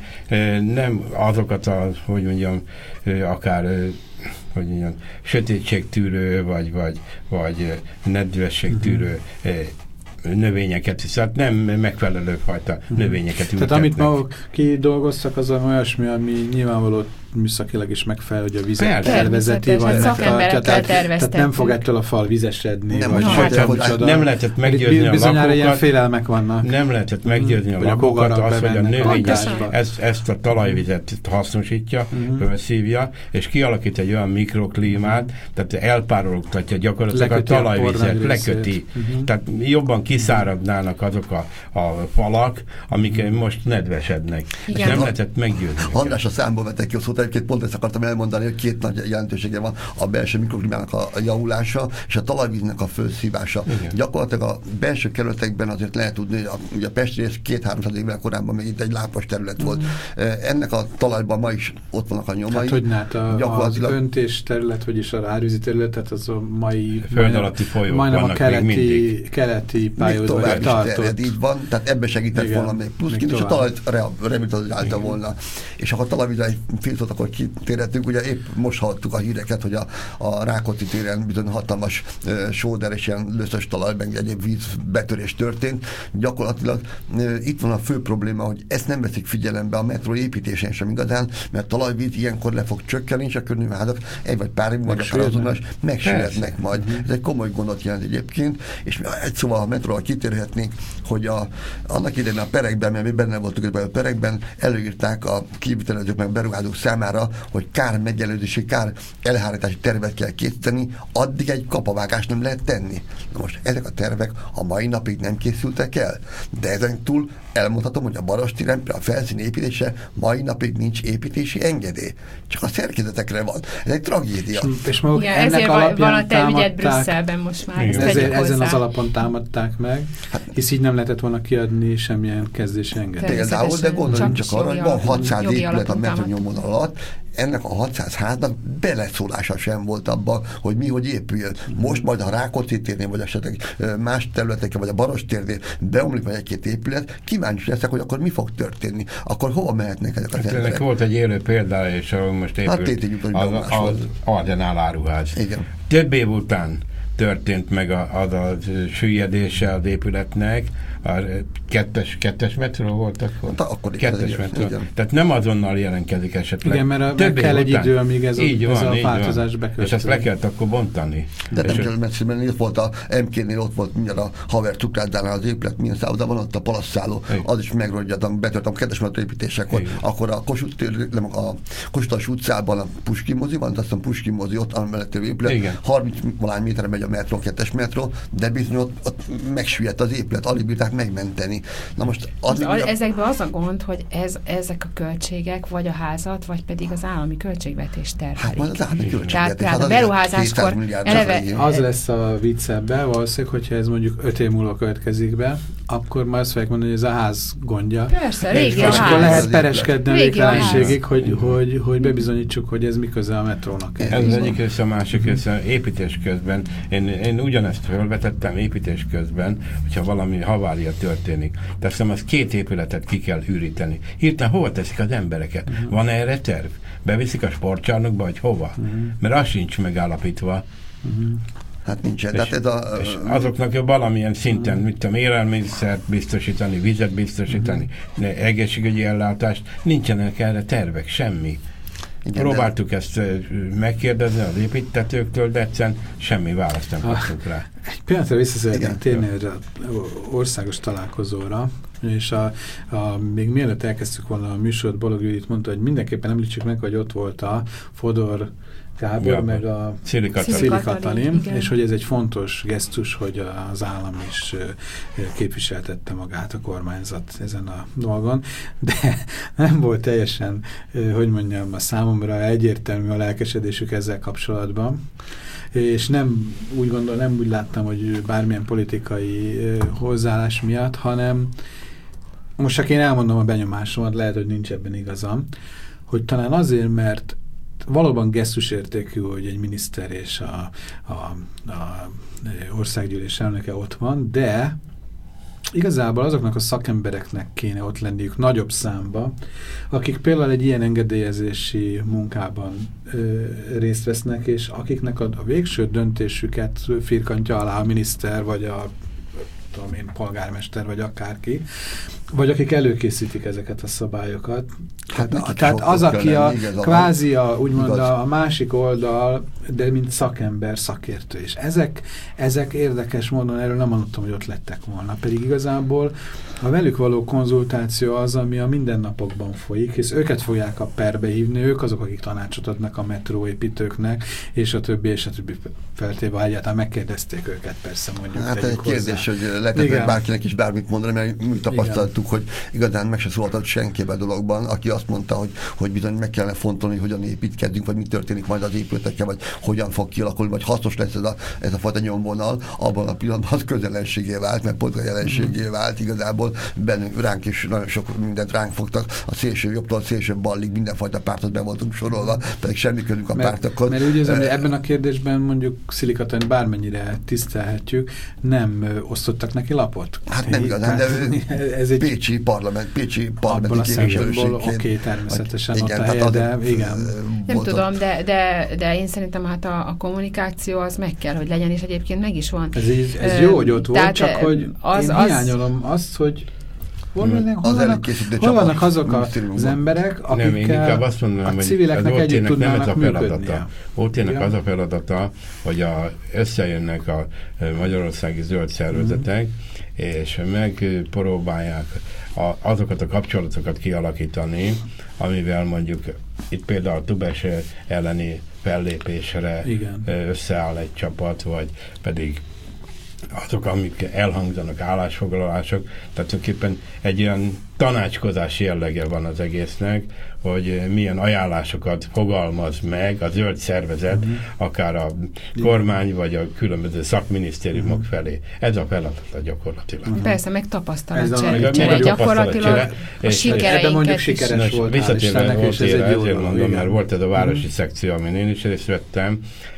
nem azokat a, hogy mondjam, akár hogy mondjam, sötétségtűrő, vagy, vagy, vagy nedvességtűrő uh-huh. növényeket, szóval nem megfelelő fajta uh-huh. növényeket ültetnek. Tehát amit maguk kidolgoztak, az olyasmi, ami nyilvánvaló műszakilag is megfelel, hogy a vizet tervezeti, vagy megtartja, tehát, tehát nem fog ettől a fal vizesedni, nem, vagy hát, nem lehetett meggyőzni a lakokat, ilyen félelmek vannak. Nem lehetett meggyőzni mm, a lakokat az, hogy a növény ezt, ezt a talajvizet hasznosítja, mm. szívja, és kialakít egy olyan mikroklímát, tehát elpárologtatja gyakorlatilag leköti a talajvizet, a leköti. Mm-hmm. Tehát jobban kiszáradnának azok a, a falak, amik mm. most nedvesednek. Igen. Nem lehetett meggyőzni. András a számból vettek jó szót, egyébként pont ezt akartam elmondani, hogy két nagy jelentősége van, a belső mikroklímának a javulása és a talajvíznek a felszívása. Igen. Gyakorlatilag a belső kerületekben azért lehet tudni, hogy a, ugye a Pest rész két-háromszáz évvel korábban még itt egy lápos terület volt. Mm. Ennek a talajban ma is ott vannak a nyomai. Hát hogy hát a, gyakorlatilag... az öntés terület, vagyis a árvízi terület, tehát az a mai föld alatti folyók majdnem vannak a keleti, még mindig. keleti pályaudvar tartott. Így van, tehát ebbe segített igen, volna még pluszként, és a talajt rehabilitálta volna. És akkor a talajvízre egy fél szót akkor kitérhetünk, ugye épp most hallottuk a híreket, hogy a, a Rákóczi téren bizony hatalmas uh, sóder és ilyen löszös talaj, meg egyéb vízbetörés történt. Gyakorlatilag uh, itt van a fő probléma, hogy ezt nem veszik figyelembe a metró építésén sem igazán, mert talajvíz ilyenkor le fog csökkenni, és a környűházak egy vagy pár év vagy azonos megsüllyednek majd. Ez egy komoly gondot jelent egyébként, és egy szóval a metróval kitérhetnénk, hogy a, annak idején a perekben, mert mi benne voltunk ebben a perekben, előírták a kivitelezők meg beruházók számára, hogy kár megelőzési, kár elhárítási tervet kell készíteni, addig egy kapavágást nem lehet tenni. Na most ezek a tervek a mai napig nem készültek el, de ezen túl elmondhatom, hogy a Barostéren a felszín építése mai napig nincs építési engedély. Csak a szerkezetekre van. Ez egy tragédia. És maguk igen, ennek ezért alapján van a te ügyed Brüsszelben most már. Ezért ezen az alapon támadták meg, hát, hisz így nem lehetett volna kiadni semmilyen kezdési engedélyt. Például, de gondoljunk csak arra, hogy van hatszáz épület a metro nyomon alatt, ennek a hatszáz háznak beleszólása sem volt abban, hogy mi hogy épüljön. Most majd a Rákóczi térnél, vagy esetleg más területeken, vagy a Barostérnél beomlik majd egy-két épület, kíváncsi leszek, hogy akkor mi fog történni. Akkor hova mehetnek ezek az hát emberek? Ennek volt egy élő példája, és ahol most épült hát tétjük, az, az Ardenál áruház. Igen. Több év után történt meg a, az a süllyedése az épületnek, a kettes, kettes metró volt akkor? Hát, akkor kettes metró. Igen. Tehát nem azonnal jelentkezik esetleg. Igen, mert több kell egy idő, amíg ez, így a, van, ez a változás bekövetkezik. És ezt le kellett akkor bontani. De nem kell messzire menni, ott volt a em ké-nél, ott volt mindjárt a haver cukrászdánál az épület, milyen szállóda van ott a palaszszáló, az is megrodjadtam, betörtem a kettes metró építésekor. Akkor a Kossuth utcában a Puskin mozi van, azt hiszem Puskin mozi ott a mellettő épület, harminc valány méterre megy a metró, kettes metró, de bizony ott, ott megsüllyedt az épület, alig bírták megmenteni. Na most az, az, az, ezekben az a gond, hogy ez, ezek a költségek vagy a házat, vagy pedig az állami költségvetést terhelik. Hát majd az állami költségvetés. Tehát, tehát hát a beruházáskor eleve... Az lesz a vicc ebbe, valószínűleg, hogyha ez mondjuk öt év múlva következik be, akkor már azt fogják mondani, hogy ez a ház gondja. Persze, régi a ház. És akkor lehet pereskedni a végtelenségig, hogy, hogy, hogy bebizonyítsuk, hogy ez mi köze a metrónak. Ez az egyik össze, a másik össze, építés közben. Én, én ugyanezt felvetettem építés közben, hogyha valami havária történik. Teszem, az két épületet ki kell üríteni. Hirtelen hova teszik az embereket? Uh-huh. Van erre terv? Beviszik a sportcsarnokba, vagy hova? Uh-huh. Mert az sincs megállapítva. Uh-huh. Hát nincsen. És, tehát ez a, és azoknak valamilyen szinten, uh-huh. mit tudom, élelmiszert biztosítani, vizet biztosítani, uh-huh. egészségügyi ellátást, nincsenek erre tervek, semmi. Igen, próbáltuk de... ezt megkérdezni az építetőktől, de egyszerűen semmi választ nem kaptunk rá. Egy pillanatra vissza szeretném térni erre országos találkozóra, És a, a, még mielőtt elkezdtük volna a műsort, Balogh Judit mondta, hogy mindenképpen említsük meg, hogy ott volt a Fodor Gábor, ja, meg a Szili Katalin, és hogy ez egy fontos gesztus, hogy az állam is képviseltette magát, a kormányzat ezen a dolgon, de nem volt teljesen, hogy mondjam, a számomra egyértelmű a lelkesedésük ezzel kapcsolatban, és nem úgy gondol, nem úgy láttam, hogy bármilyen politikai hozzáállás miatt, hanem most csak én elmondom a benyomásomat, lehet, hogy nincs ebben igazam, hogy talán azért, mert valóban gesztusértékű, hogy egy miniszter és a, a, a országgyűlés elnöke ott van, de igazából azoknak a szakembereknek kéne ott lenniük nagyobb számba, akik például egy ilyen engedélyezési munkában ö, részt vesznek, és akiknek a, a végső döntésüket firkantja alá a miniszter, vagy a tudom én, polgármester, vagy akárki, vagy akik előkészítik ezeket a szabályokat. Hát, hát tehát az, aki a kvázi a, úgymond a, a másik oldal, de mint szakember, szakértő. És ezek, ezek érdekes módon, erről nem mondtam, hogy ott lettek volna. Pedig igazából a velük való konzultáció az, ami a mindennapokban folyik, és őket fogják a perbe hívni, ők azok, akik tanácsot adnak a metróépítőknek, és a többi, és a többi feltéve egyáltalán megkérdezték őket, persze mondjuk. Hát egy kérdés, hogy lehetett bárkinek is bármit mondani, mert mi tapasztaltuk, hogy igazán meg se szóltott senkibe a dologban, aki azt mondta, hogy, hogy bizony meg kellene fontolni, hogy hogyan építkezzünk, vagy mi történik majd az épületekkel, vagy hogyan fog kialakulni, vagy hasznos lesz ez a, ez a fajta nyomvonal, abban a pillanatban az közelenségé vált, mert pont a jelenségé vált igazából, bennünk, ránk is nagyon sok mindent ránk fogtak, a szélső jobbtól a szélső ballig mindenfajta pártot be voltunk sorolva, pedig semmi közünk a pártokhoz. Mert úgy érzem, hogy ebben a kérdésben mondjuk Szili Katalint bármennyire tisztelhetjük, nem ö, osztottak neki lapot. Hát nem igazán, de ez egy Pécsi parlament, Pécsi parlamenti képviselőségként. Oké, természetesen igen, ott a helye, de igen. Nem tudom, tudom, de, de, de én szerintem hát a, a kommunikáció az meg kell, hogy legyen, és egyébként meg is van. Ez, így, ez jó, hogy ott volt, csak hogy az, én hiányolom az, azt, hogy hol vannak, hol vannak, hol vannak azok a, az emberek, akikkel azt mondom, a civileknek együtt tudnának működnie. Ótének az a feladata, hogy a, összejönnek a magyarországi zöld szervezetek, és megpróbálják a, azokat a kapcsolatokat kialakítani, amivel mondjuk itt például a Tubes elleni fellépésre igen. összeáll egy csapat, vagy pedig azok, amik elhangzanak, állásfoglalások, tehát tulajdonképpen egy olyan tanácskozás jellege van az egésznek, hogy milyen ajánlásokat fogalmaz meg a zöld szervezet, uh-huh. akár a kormány, vagy a különböző szakminisztériumok uh-huh. felé. Ez a feladata gyakorlatilag. Uh-huh. Persze, meg tapasztalatcsere. Gyakorlatilag a sikereinket de mondjuk sikeres is. volt. Visszatérve Voltére, ezért mondom, mert volt ez a városi uh-huh. szekció, amin én is részt vettem,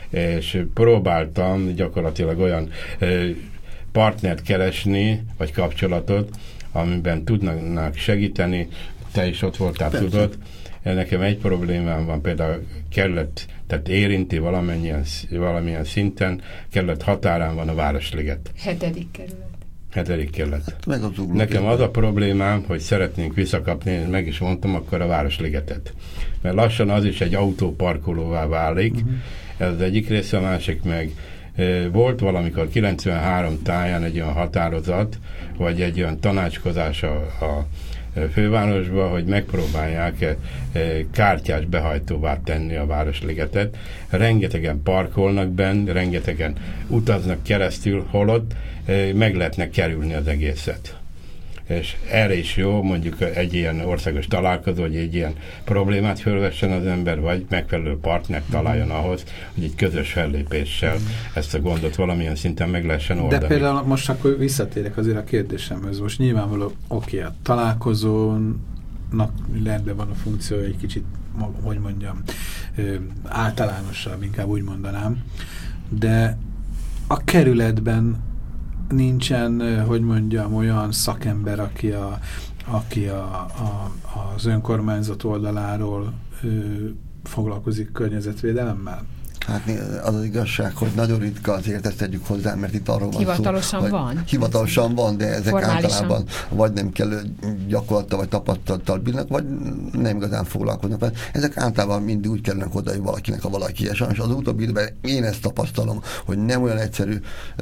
és próbáltam gyakorlatilag olyan ö, partnert keresni, vagy kapcsolatot, amiben tudnak segíteni. Te is ott voltál, persze. Tudod. Nekem egy problémám van, például kerület, tehát érinti valamilyen, valamilyen szinten, kerület határán van a Városliget. Hetedik kerület. Hetedik kerület. Hát meg az Nekem az a problémám, hogy szeretnénk visszakapni, meg is mondtam, akkor a Városligetet. Mert lassan az is egy autóparkolóvá válik, uh-huh. ez az egyik része, a másik meg e, volt valamikor kilencvenhárom táján egy olyan határozat, vagy egy olyan tanácskozás a, a fővárosba, hogy megpróbálják e, e, kártyás behajtóvá tenni a Városligetet. Rengetegen parkolnak benn, rengetegen utaznak keresztül, holott e, meg lehetne kerülni az egészet. És erre is jó, mondjuk egy ilyen országos találkozó, hogy egy ilyen problémát fölvessen az ember, vagy megfelelő partnert találjon ahhoz, hogy egy közös fellépéssel ezt a gondot valamilyen szinten meg lehessen oldani. De például most akkor visszatérek azért a kérdésemhez. Most nyilvánvaló, oké, a találkozónak rendben van a funkció, egy kicsit, hogy mondjam, általánosabb, inkább úgy mondanám, de a kerületben nincsen, hogy mondjam, olyan szakember, aki, a, aki a, a, az önkormányzat oldaláról ö, foglalkozik környezetvédelemmel? Hát az az igazság, hogy nagyon ritka, azért ezt tegyük hozzá, mert itt arról van hivatalosan szó. van? Hivatalosan van, de ezek formálisan általában vagy nem kell gyakorlattal, vagy tapasztalattal bírnak, vagy nem igazán foglalkoznak. Ezek általában mindig úgy kerülnek oda, hogy valakinek a valaki. És az utóbbi időben én ezt tapasztalom, hogy nem olyan egyszerű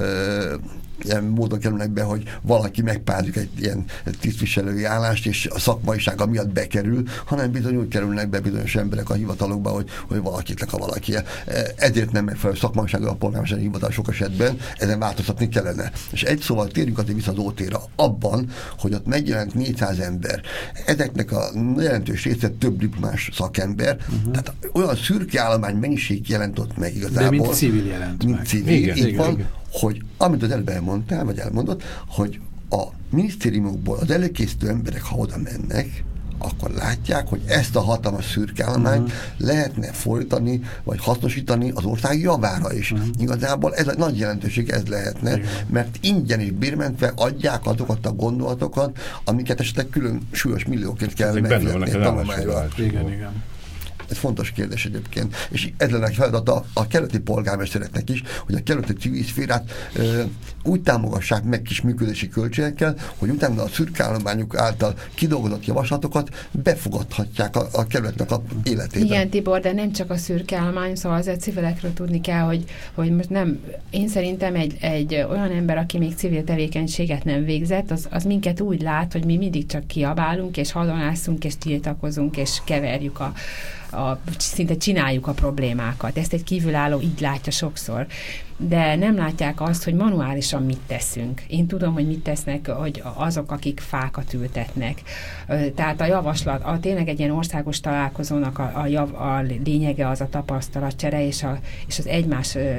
ö, ilyen módon kerülnek be, hogy valaki megpárzik egy ilyen tisztviselői állást, és a szakmaisága miatt bekerül, hanem bizony úgy kerülnek be bizonyos emberek a hivatalokba, hogy, hogy valakitnek a valaki. Ezért nem megfelelő szakmaisága a polgármesteri hivatal sok esetben, ezen változtatni kellene. És egy szóval térjünk azért vissza az ótéra abban, hogy ott megjelent négyszáz ember. Ezeknek a jelentős része több diplomás szakember, uh-huh. tehát olyan szürke állomány mennyiség jelent ott meg igazából. De mint civil jelent mint meg. Civil, igen, így igen, van, igen. hogy amit az előbb elmondtál, vagy elmondott, hogy a minisztériumokból az előkészítő emberek, ha oda mennek, akkor látják, hogy ezt a hatalmas szürke állományt uh-huh. lehetne fordítani, vagy hasznosítani az ország javára is. Uh-huh. Igazából ez a nagy jelentőség, ez lehetne, igen. mert ingyen és bérmentve adják azokat a gondolatokat, amiket esetleg külön súlyos millióként kell megfizetni tanulmányra. Igen, igen. Ez fontos kérdés egyébként. És ez lenne a feladata a kerületi polgármestereknek is, hogy a kerületi civil szférát ö, úgy támogassák meg kis működési költségekkel, hogy utána a szürkállományuk által kidolgozott javaslatokat befogadhatják a, a kerületnek a életében. Igen, Tibor, de nem csak a szürke állomány, szóval azért civilekről tudni kell, hogy, hogy most nem, én szerintem egy, egy olyan ember, aki még civil tevékenységet nem végzett, az, az minket úgy lát, hogy mi mindig csak kiabálunk, és hadonászunk, és tiltakozunk, és keverjük a A, szinte csináljuk a problémákat. Ezt egy kívülálló így látja sokszor. De nem látják azt, hogy manuálisan mit teszünk. Én tudom, hogy mit tesznek hogy azok, akik fákat ültetnek. Tehát a javaslat, a, tényleg egy ilyen országos találkozónak a, a, jav, a lényege az a tapasztalatcsere és, a, és az egymás ö,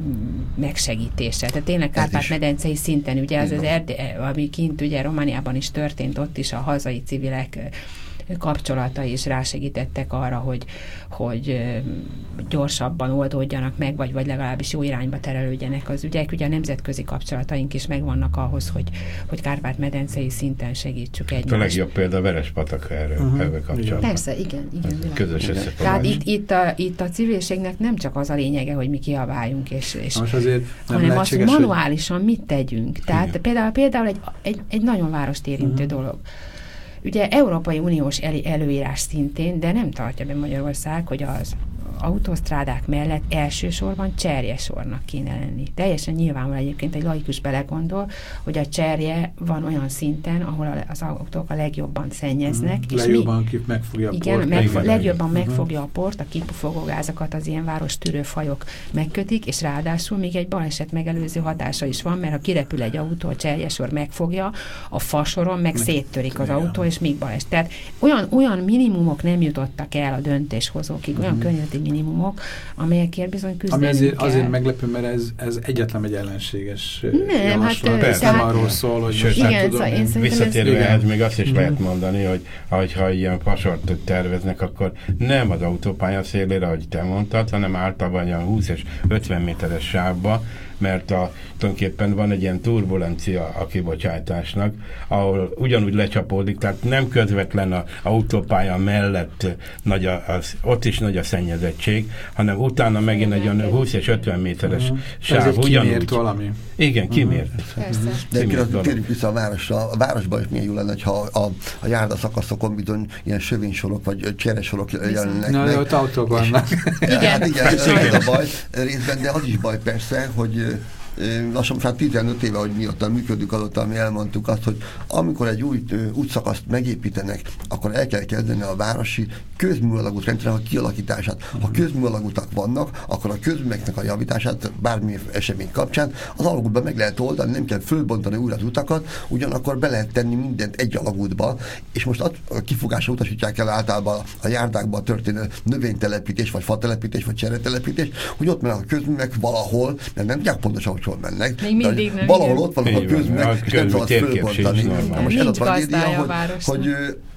megsegítése. Tehát tényleg Kárpát-medencei szinten, ugye az az Erdély, ami kint ugye Romániában is történt, ott is a hazai civilek kapcsolatai is rásegítettek arra, hogy, hogy gyorsabban oldódjanak meg, vagy, vagy legalábbis jó irányba terelődjenek az ügyek. Ugye a nemzetközi kapcsolataink is megvannak ahhoz, hogy, hogy Kárpát-medencei szinten segítsük egymást. A legjobb példa a Verespatak erről, uh-huh. erről kapcsolatban. Persze, igen. igen közös összefogás. Tehát itt, itt, a, itt a civilségnek nem csak az a lényege, hogy mi kiabáljunk, és, és azért hanem az, hogy manuálisan hogy... mit tegyünk. Tehát igen. például, például egy, egy, egy nagyon várost érintő uh-huh. dolog. Ugye Európai Uniós el, előírás szintén, de nem tartja be Magyarország, hogy az autósztrádák mellett elsősorban cserjesornak kéne lenni. Teljesen nyilvánvaló egyébként egy laikus belegondol, hogy a cserje van olyan szinten, ahol az autók a legjobban szennyeznek. Uh-huh. És legjobban mi, megfogja a igen, port. Megfo- legjobban uh-huh. megfogja a port, a kipufogógázakat az ilyen város tűrőfajok megkötik, és ráadásul még egy baleset megelőző hatása is van, mert ha kirepül egy autó, a cserjesor megfogja, a fasoron meg széttörik az autó, és még baleset. Tehát olyan, olyan minimumok nem jutottak el a döntéshozókig, olyan uh-huh. környezeti minimumok, amelyekért bizony küzdenünk Ami azért, kell. azért meglepő, mert ez, ez egyetlen egy ellenséges nem, javaslat. Hát, nem arról szól, hogy sőt, nem tudom. Én visszatérve ez... ehhez még azt is mm. lehet mondani, hogy ahogyha ilyen fasort terveznek, akkor nem az autópálya szélére, ahogy te mondtad, hanem általában olyan húsz és ötven méteres sávba, mert a, tulajdonképpen van egy ilyen turbulencia a kibocsátásnak, ahol ugyanúgy lecsapódik, tehát nem közvetlen az autópálya mellett nagy a, az, ott is nagy a szennyezettség, hanem utána megint egy olyan húsz és ötven méteres uh-huh. sáv. Ez egy ugyanúgy. kimért valami. Igen, kimért. Uh-huh. Persze. De kérjük vissza a városra. A városban is milyen jó lenne, ha a, a járda szakaszokon bizony ilyen sövénysorok vagy cseresorok jelennek Na, meg. Na, ott autók vannak. Igen, hát igen, ez a baj részben, de az is baj persze, hogy lassan már tizenöt éve, hogy mióta működünk, azóta mi elmondtuk azt, hogy amikor egy új útszakaszt megépítenek, akkor el kell kezdeni a városi közműalagút rendszernek a kialakítását. Ha közműalagutak vannak, akkor a közműveknek a javítását bármilyen esemény kapcsán az alagútban meg lehet oldani, nem kell fölbontani újra az utakat, ugyanakkor be lehet tenni mindent egy alagútba, és most a kifogásra utasítják el általában a járdákban történő növénytelepítés, vagy fatelepítés, vagy cseretelepítés, hogy ott mennek a közművek valahol, mert nem tudják pontosan, hogy hol mennek. Még mindig nem. Valahol ott vannak a közművek, és nem szabad fölbontani. Most ez a tragédia, hogy, hogy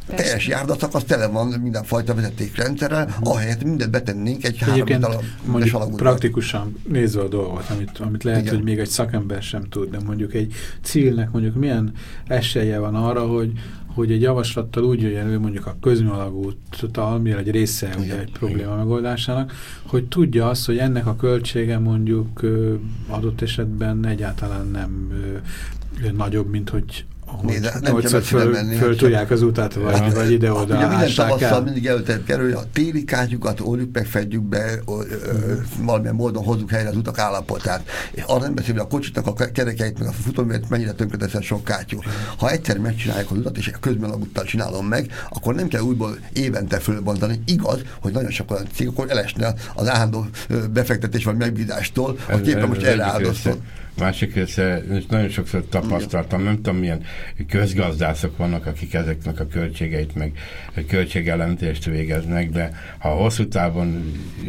A teljes járdaszakasz tele van mindenfajta vezetékrendszerrel, uh-huh. ahelyett mindent betennénk egy három mondjuk praktikusan nézve a dolgot, amit, amit lehet, igen. hogy még egy szakember sem tud, de mondjuk egy cílnek mondjuk milyen esélye van arra, hogy hogy egy javaslattal úgy jöjjön elő mondjuk a közműalagúttal, mivel egy része ugye egy probléma megoldásának, hogy tudja azt, hogy ennek a költsége mondjuk adott esetben egyáltalán nem nagyobb, mint hogy Nézd, nem kell föl, menni, föl tudják az utat, vagy, hát, vagy ide-oda ugye minden tavasszal mindig előtett kerül, a téli kátyukat oldjuk meg, fedjük be, ö, ö, valamilyen módon hozzuk helyre az utak állapotát. És arra nem beszélve, a kocsitak, a kerekeit, meg a futóművet mennyire tönkreteszel sok kátyú. Ha egyszer megcsinálják az utat, és a közműalagúttal csinálom meg, akkor nem kell újból évente fölbontani. Igaz, hogy nagyon sok olyan cég, akkor elesne az állandó befektetés vagy megbízástól, a képen most erre áldoztat. Másik része, nagyon sokszor tapasztaltam, nem tudom, milyen közgazdászok vannak, akik ezeknek a költségeit, meg költségelemzést végeznek, de ha hosszú távon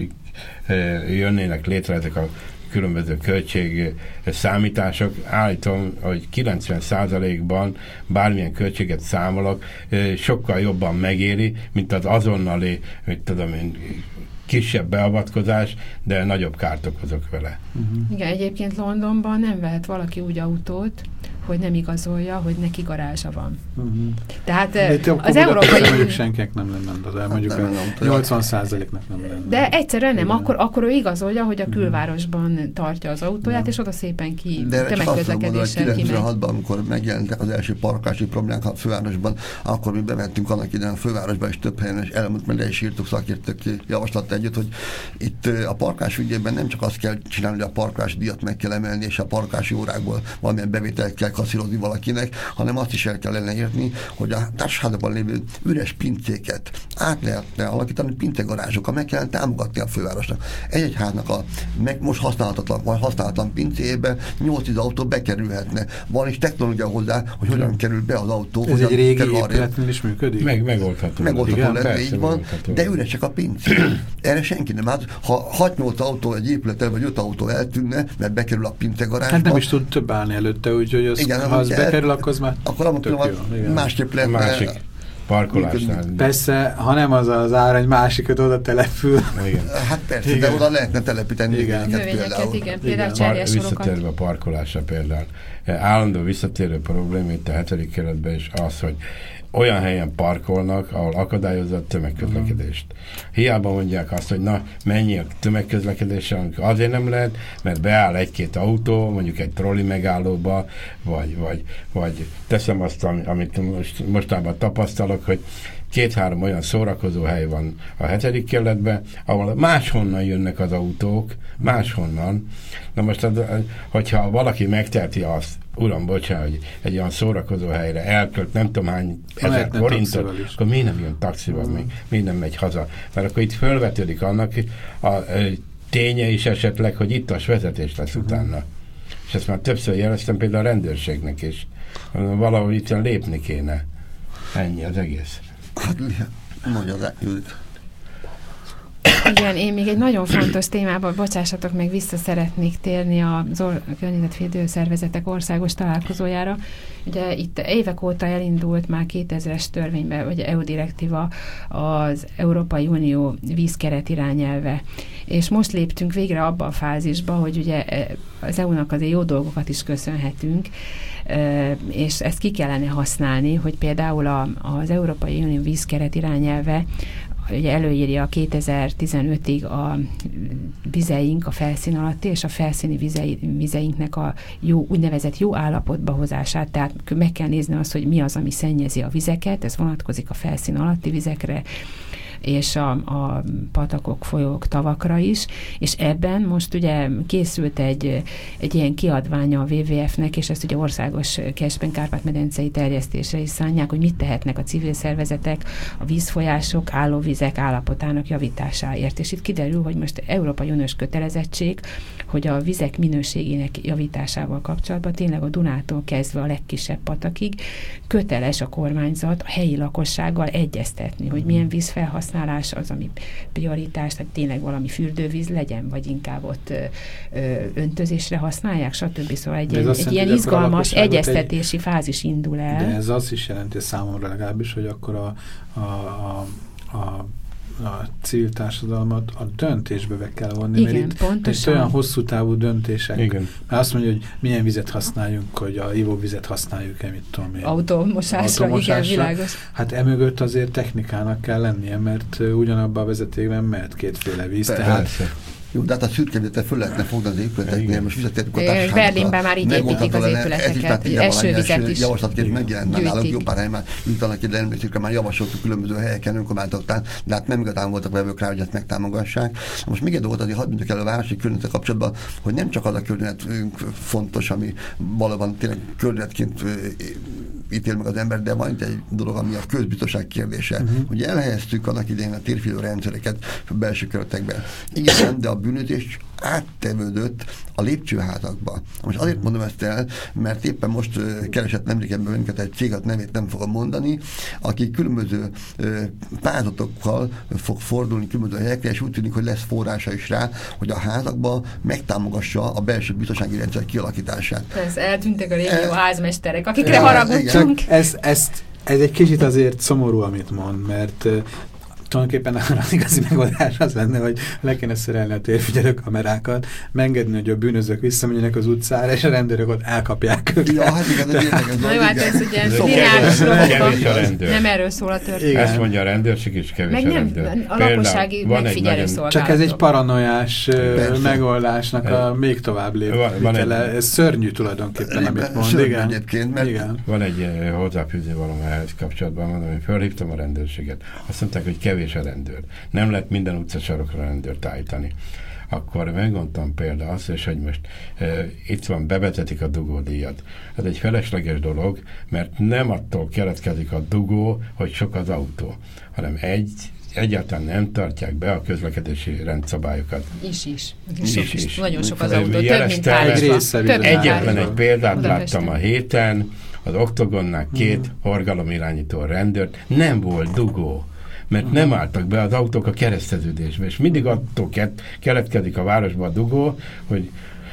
jönnének létre ezek a különböző költség számítások, állítom, hogy kilencven százalékban bármilyen költséget számolok, sokkal jobban megéri, mint az azonnali, mit tudom én, kisebb beavatkozás, de nagyobb kárt okozok vele. Uh-huh. Igen, egyébként Londonban nem vehet valaki úgy autót, hogy nem igazolja, hogy neki garázsa van. Uh-huh. Tehát de az európai... Mondjuk senkinek nem lenne, de mondjuk a nyolcvan százaléknak nem lenne. De egyszerűen nem, akkor, akkor ő igazolja, hogy a külvárosban tartja az autóját, uh-huh. és oda szépen ki tömegközlekedéssel kimegy. kilencvenhatban, amikor megjelentek az első parkolási problémák a fővárosban, akkor mi bementünk annak idején a fővárosban, és több helyen, és elmúlt, mert le is írtuk szakértők javaslat együtt, hogy itt a parkolás ügyében nem csak azt kell csinálni, hogy a parkolási díjat meg kell emelni, és a parkolási órákból valamilyen bevételt kell kasszírozni valakinek, hanem azt is el kell érni, hogy a társaságban lévő üres pincéket át lehetne alakítani, pincegarázsokkal meg kellene támogatni a fővárosnak. Egy-egy háznak a meg most használhatatlan, vagy használatlan pincébe nyolc autó bekerülhetne. Van is technológia hozzá, hogy hogyan kerül be az autó. Ez egy régi épületnél is működik? Meg, megoldható. Megoldható lenne, így van, de üresek a pincék. Erre senki nem állt. Ha hat-nyolc autó egy épületel, vagy öt autó eltűnne, mert bekerül a pincegarázsba. Hát nem is tud több állni előtte, úgyhogy az, igen, ha az bekerül, akkor az már akkor tök jó. Másképp lenne. Másik parkolásnál. Persze, ha nem az az ára, egy másikat oda települ. Igen. Hát persze, igen. De oda lehetne telepíteni igen. például. Igen, például cserjesorokat. Visszatérve a parkolásra például. Állandó visszatérő probléma itt a hetedik kerületben is az, hogy olyan helyen parkolnak, ahol akadályozza a tömegközlekedést. Hiába mondják azt, hogy na, mennyi a tömegközlekedéssel, azért nem lehet, mert beáll egy-két autó, mondjuk egy trolli megállóba, vagy, vagy, vagy teszem azt, amit most, mostában tapasztalok, hogy két-három olyan szórakozó hely van a hetedik kerületben, ahol máshonnan jönnek az autók, máshonnan. Na most, hogyha valaki megteheti azt, uram, bocsánat, hogy egy olyan szórakozó helyre elkölt nem tudom hány ezer forintot, akkor miért nem jön taxival, még, miért nem megy haza? Mert akkor itt fölvetődik annak a, a ténye is esetleg, hogy ittas vezetés lesz utána. És ezt már többször jeleztem például a rendőrségnek is. Valahogy itt lépni kéne. Ennyi az egész. Hát, mondja rá, Judit. Igen, én még egy nagyon fontos témában, bocsássatok meg, vissza szeretnék térni a környezetvédő szervezetek országos találkozójára. Ugye itt évek óta elindult már kétezres törvényben, vagy é u direktíva az Európai Unió vízkeret irányelve. És most léptünk végre abba a fázisba, hogy ugye az é u-nak azért jó dolgokat is köszönhetünk, és ezt ki kellene használni, hogy például a, az Európai Unió vízkeret irányelve ugye előírja kétezer-tizenötig a vizeink, a felszín alatti és a felszíni vizei, vizeinknek a jó, úgynevezett jó állapotba hozását, tehát meg kell nézni azt, hogy mi az, ami szennyezi a vizeket, ez vonatkozik a felszín alatti vizekre, és a, a patakok, folyók, tavakra is, és ebben most ugye készült egy, egy ilyen kiadványa a dupla vé dupla vé ef-nek, és ezt ugye országos Kásben Kárpát-medencei terjesztésre is szánják, hogy mit tehetnek a civil szervezetek a vízfolyások, állóvizek állapotának javításáért. És itt kiderül, hogy most Európai Uniós kötelezettség, hogy a vizek minőségének javításával kapcsolatban tényleg a Dunától kezdve a legkisebb patakig köteles a kormányzat a helyi lakossággal egyeztetni, hogy milyen vízfelhasználás felhasználás az, ami prioritás, tehát tényleg valami fürdővíz legyen, vagy inkább ott ö, ö, öntözésre használják, stb. Szóval egy, egy, egy ilyen izgalmas egyeztetési egy, fázis indul el. De ez azt is jelenti számomra legalábbis, hogy akkor a, a, a, a a civil társadalmat a döntésbe be kell vonni, igen, mert itt, pontosan. itt olyan hosszú távú döntések. Igen. Mert azt mondja, hogy milyen vizet használjunk, hogy a ivóvizet használjuk-e, mit tudom én. Automosásra, igen, világos. Hát emögött azért technikának kell lennie, mert ugyanabban a vezetékben mehet kétféle víz. Persze. Tehát jó, de hát a szürkevizetet föl lehetne fogni az épületeknél, most visszatértünk a társaságokra. Berlinben már így építik az épületeket, esővizet is javaslatként megjelent már nálunk, jó pár helyen már juttanak ide, emlékszik, már javasoltuk különböző helyeken, önkormányzatoktán, de hát nem igazán voltak vevők rá, hogy ezt megtámogassák. Most még egy dolgot azért hadd mondjuk el a városi környezettel kapcsolatban, hogy nem csak az a környezetünk fontos, ami valóban tényleg környezetként ítél meg az ember, de van egy dolog, ami a közbiztonság kérdése. Uh-huh. Ugye elhelyeztük annak idején a térfilő rendszereket a belső keretekben. Igen, de a bűnözés áttevődött a lépcsőházakba. Most azért mondom ezt el, mert éppen most uh, keresett nemrégebben bennünket egy cég, nevét nem fogom mondani, aki különböző uh, pályázatokkal fog fordulni különböző helyekre, és úgy tűnik, hogy lesz forrása is rá, hogy a házakban megtámogassa a belső biztonsági rendszer kialakítását. Ez eltűntek a régió e, házmesterek, akikre e, haragudtunk. Ez, ez, ez egy kicsit azért szomorú, amit mond, mert uh, tulajdonképpen az igazi megoldás az lenne, hogy le kéne szerelni a térfigyelő kamerákat, megengedni, hogy a bűnözők visszamenjenek az utcára, és a rendőrök ott elkapják őket. Ja, hát igen, ez Na jó, hát ez ugye lineáris dolgokban, nem erről szól a történet. Ezt mondja a rendőrség is, kevés meg a nem, rendőr. a lakossági megfigyelő szolgálatok. Csak ez egy paranoiás uh, megoldásnak a még tovább lépvitele. Ez szörnyű tulajdonképpen, amit mond. Szörnyű egyébként, mert igen. Van egy hozzáfűzni valami ehhez kapcsolatban, mondom, hogy felhívtam a rendőrséget. Azt mondták, hogy kevés a rendőr. Nem lehet minden utcasarokra rendőrt állítani. Akkor megmondtam például azt, és hogy most e, itt van, bevezetik a dugódíjat. Ez egy felesleges dolog, mert nem attól keletkezik a dugó, hogy sok az autó, hanem egy egyáltalán nem tartják be a közlekedési rendszabályokat. Is is. is, sok, is, is. Nagyon sok az autó. Több, mint városban. Egyetlen egy példát láttam a héten, az Oktogonnál két forgalomirányító rendőrt, nem volt dugó, mert nem álltak be az autók a kereszteződésbe, és mindig attól keletkezik a városban a dugó, hogy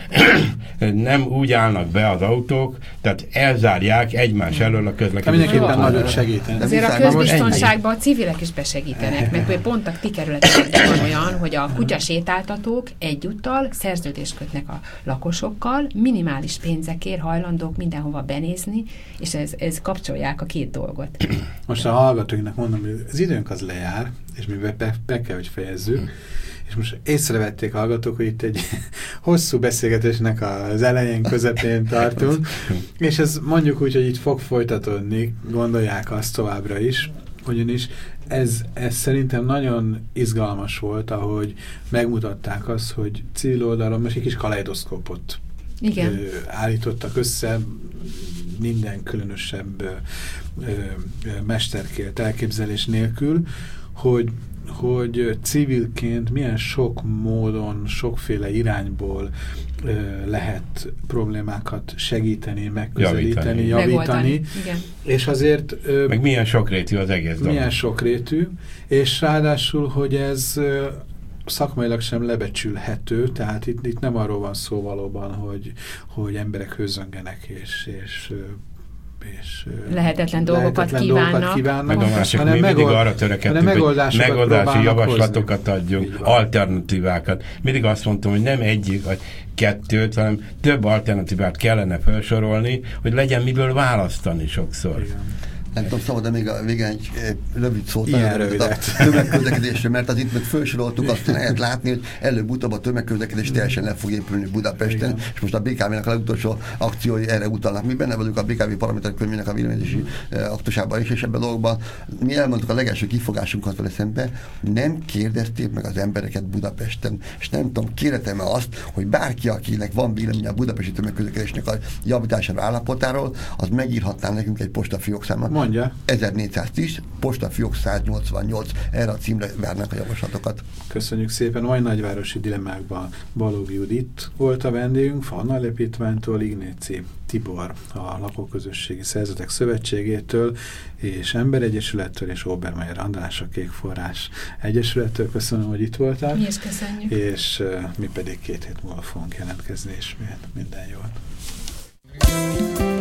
nem úgy állnak be az autók, tehát elzárják egymás elől a közlekedést. Mindenképpen nagyot segítenek. Azért a közbiztonságban a civilek is besegítenek, mert pont a ti kerületekben van olyan, hogy a kutyasétáltatók egyúttal szerződést kötnek a lakosokkal, minimális pénzekért hajlandók mindenhova benézni, és ez, ez kapcsolják a két dolgot. Most a hallgatóinknak mondom, hogy az időnk az lejár, és mi be, be, be kell, hogy fejezzük, és most észrevették hallgatók, hogy itt egy hosszú beszélgetésnek az elején, közepén tartunk, és ez mondjuk úgy, hogy itt fog folytatódni, gondolják azt továbbra is, ugyanis ez, ez szerintem nagyon izgalmas volt, ahogy megmutatták azt, hogy civil oldalon most egy kis kaleidoszkópot Igen. Ö, állítottak össze, minden különösebb ö, ö, mesterkélt elképzelés nélkül, hogy hogy civilként milyen sok módon, sokféle irányból ö, lehet problémákat segíteni, megközelíteni, javítani. javítani. És azért... Ö, meg milyen sokrétű az egész dolog. Milyen sokrétű, és ráadásul, hogy ez ö, szakmailag sem lebecsülhető, tehát itt, itt nem arról van szó valóban, hogy, hogy emberek hőzöngenek, és, és és lehetetlen dolgokat lehetetlen kívánnak, dolgokat kívánnak meg a másik, mi mindig megold, arra törekedtünk, hogy megoldási javaslatokat hozni. adjunk, alternatívákat. Mindig azt mondtam, hogy nem egyik vagy kettőt, hanem több alternatívát kellene felsorolni, hogy legyen miből választani sokszor. Igen. Nem tudom, szabad, de még a végén egy rövid szót a tömegközlekedésre, mert az itt meg felsoroltuk, azt lehet látni, hogy előbb-utóbb a tömegközlekedés teljesen le fog épülni Budapesten, igen. És most a bé ká vé-nek a legutolsó akciói erre utalnak. Mi benne vagyunk a bé ká vé paraméter könyvének a véleményezési aktusában is, és ebben a dolgokban mi elmondtuk a legelső kifogásunkat vele szembe, nem kérdezték meg az embereket Budapesten, és nem tudom, kérhetem-e azt, hogy bárki, akinek van véleménye a budapesti tömegközlekedésnek a javítására állapotáról, az megírhatná nekünk egy postafiók számot. mondja. ezernégyszáztíz, postafiók száznyolcvannyolc, erre a címre várnak a javaslatokat. Köszönjük szépen. Mai nagyvárosi dilemmákban Balogh Judit volt a vendégünk, Fauna Alapítványtól, Ignécy Tibor a Lakóközösségi Szervezetek Szövetségétől, és Emberegyesülettől, és Obermeyer András a Kékforrás Egyesülettől. Köszönöm, hogy itt voltál. Mi is köszönjük. És uh, mi pedig két hét múlva fogunk jelentkezni, és minden jót.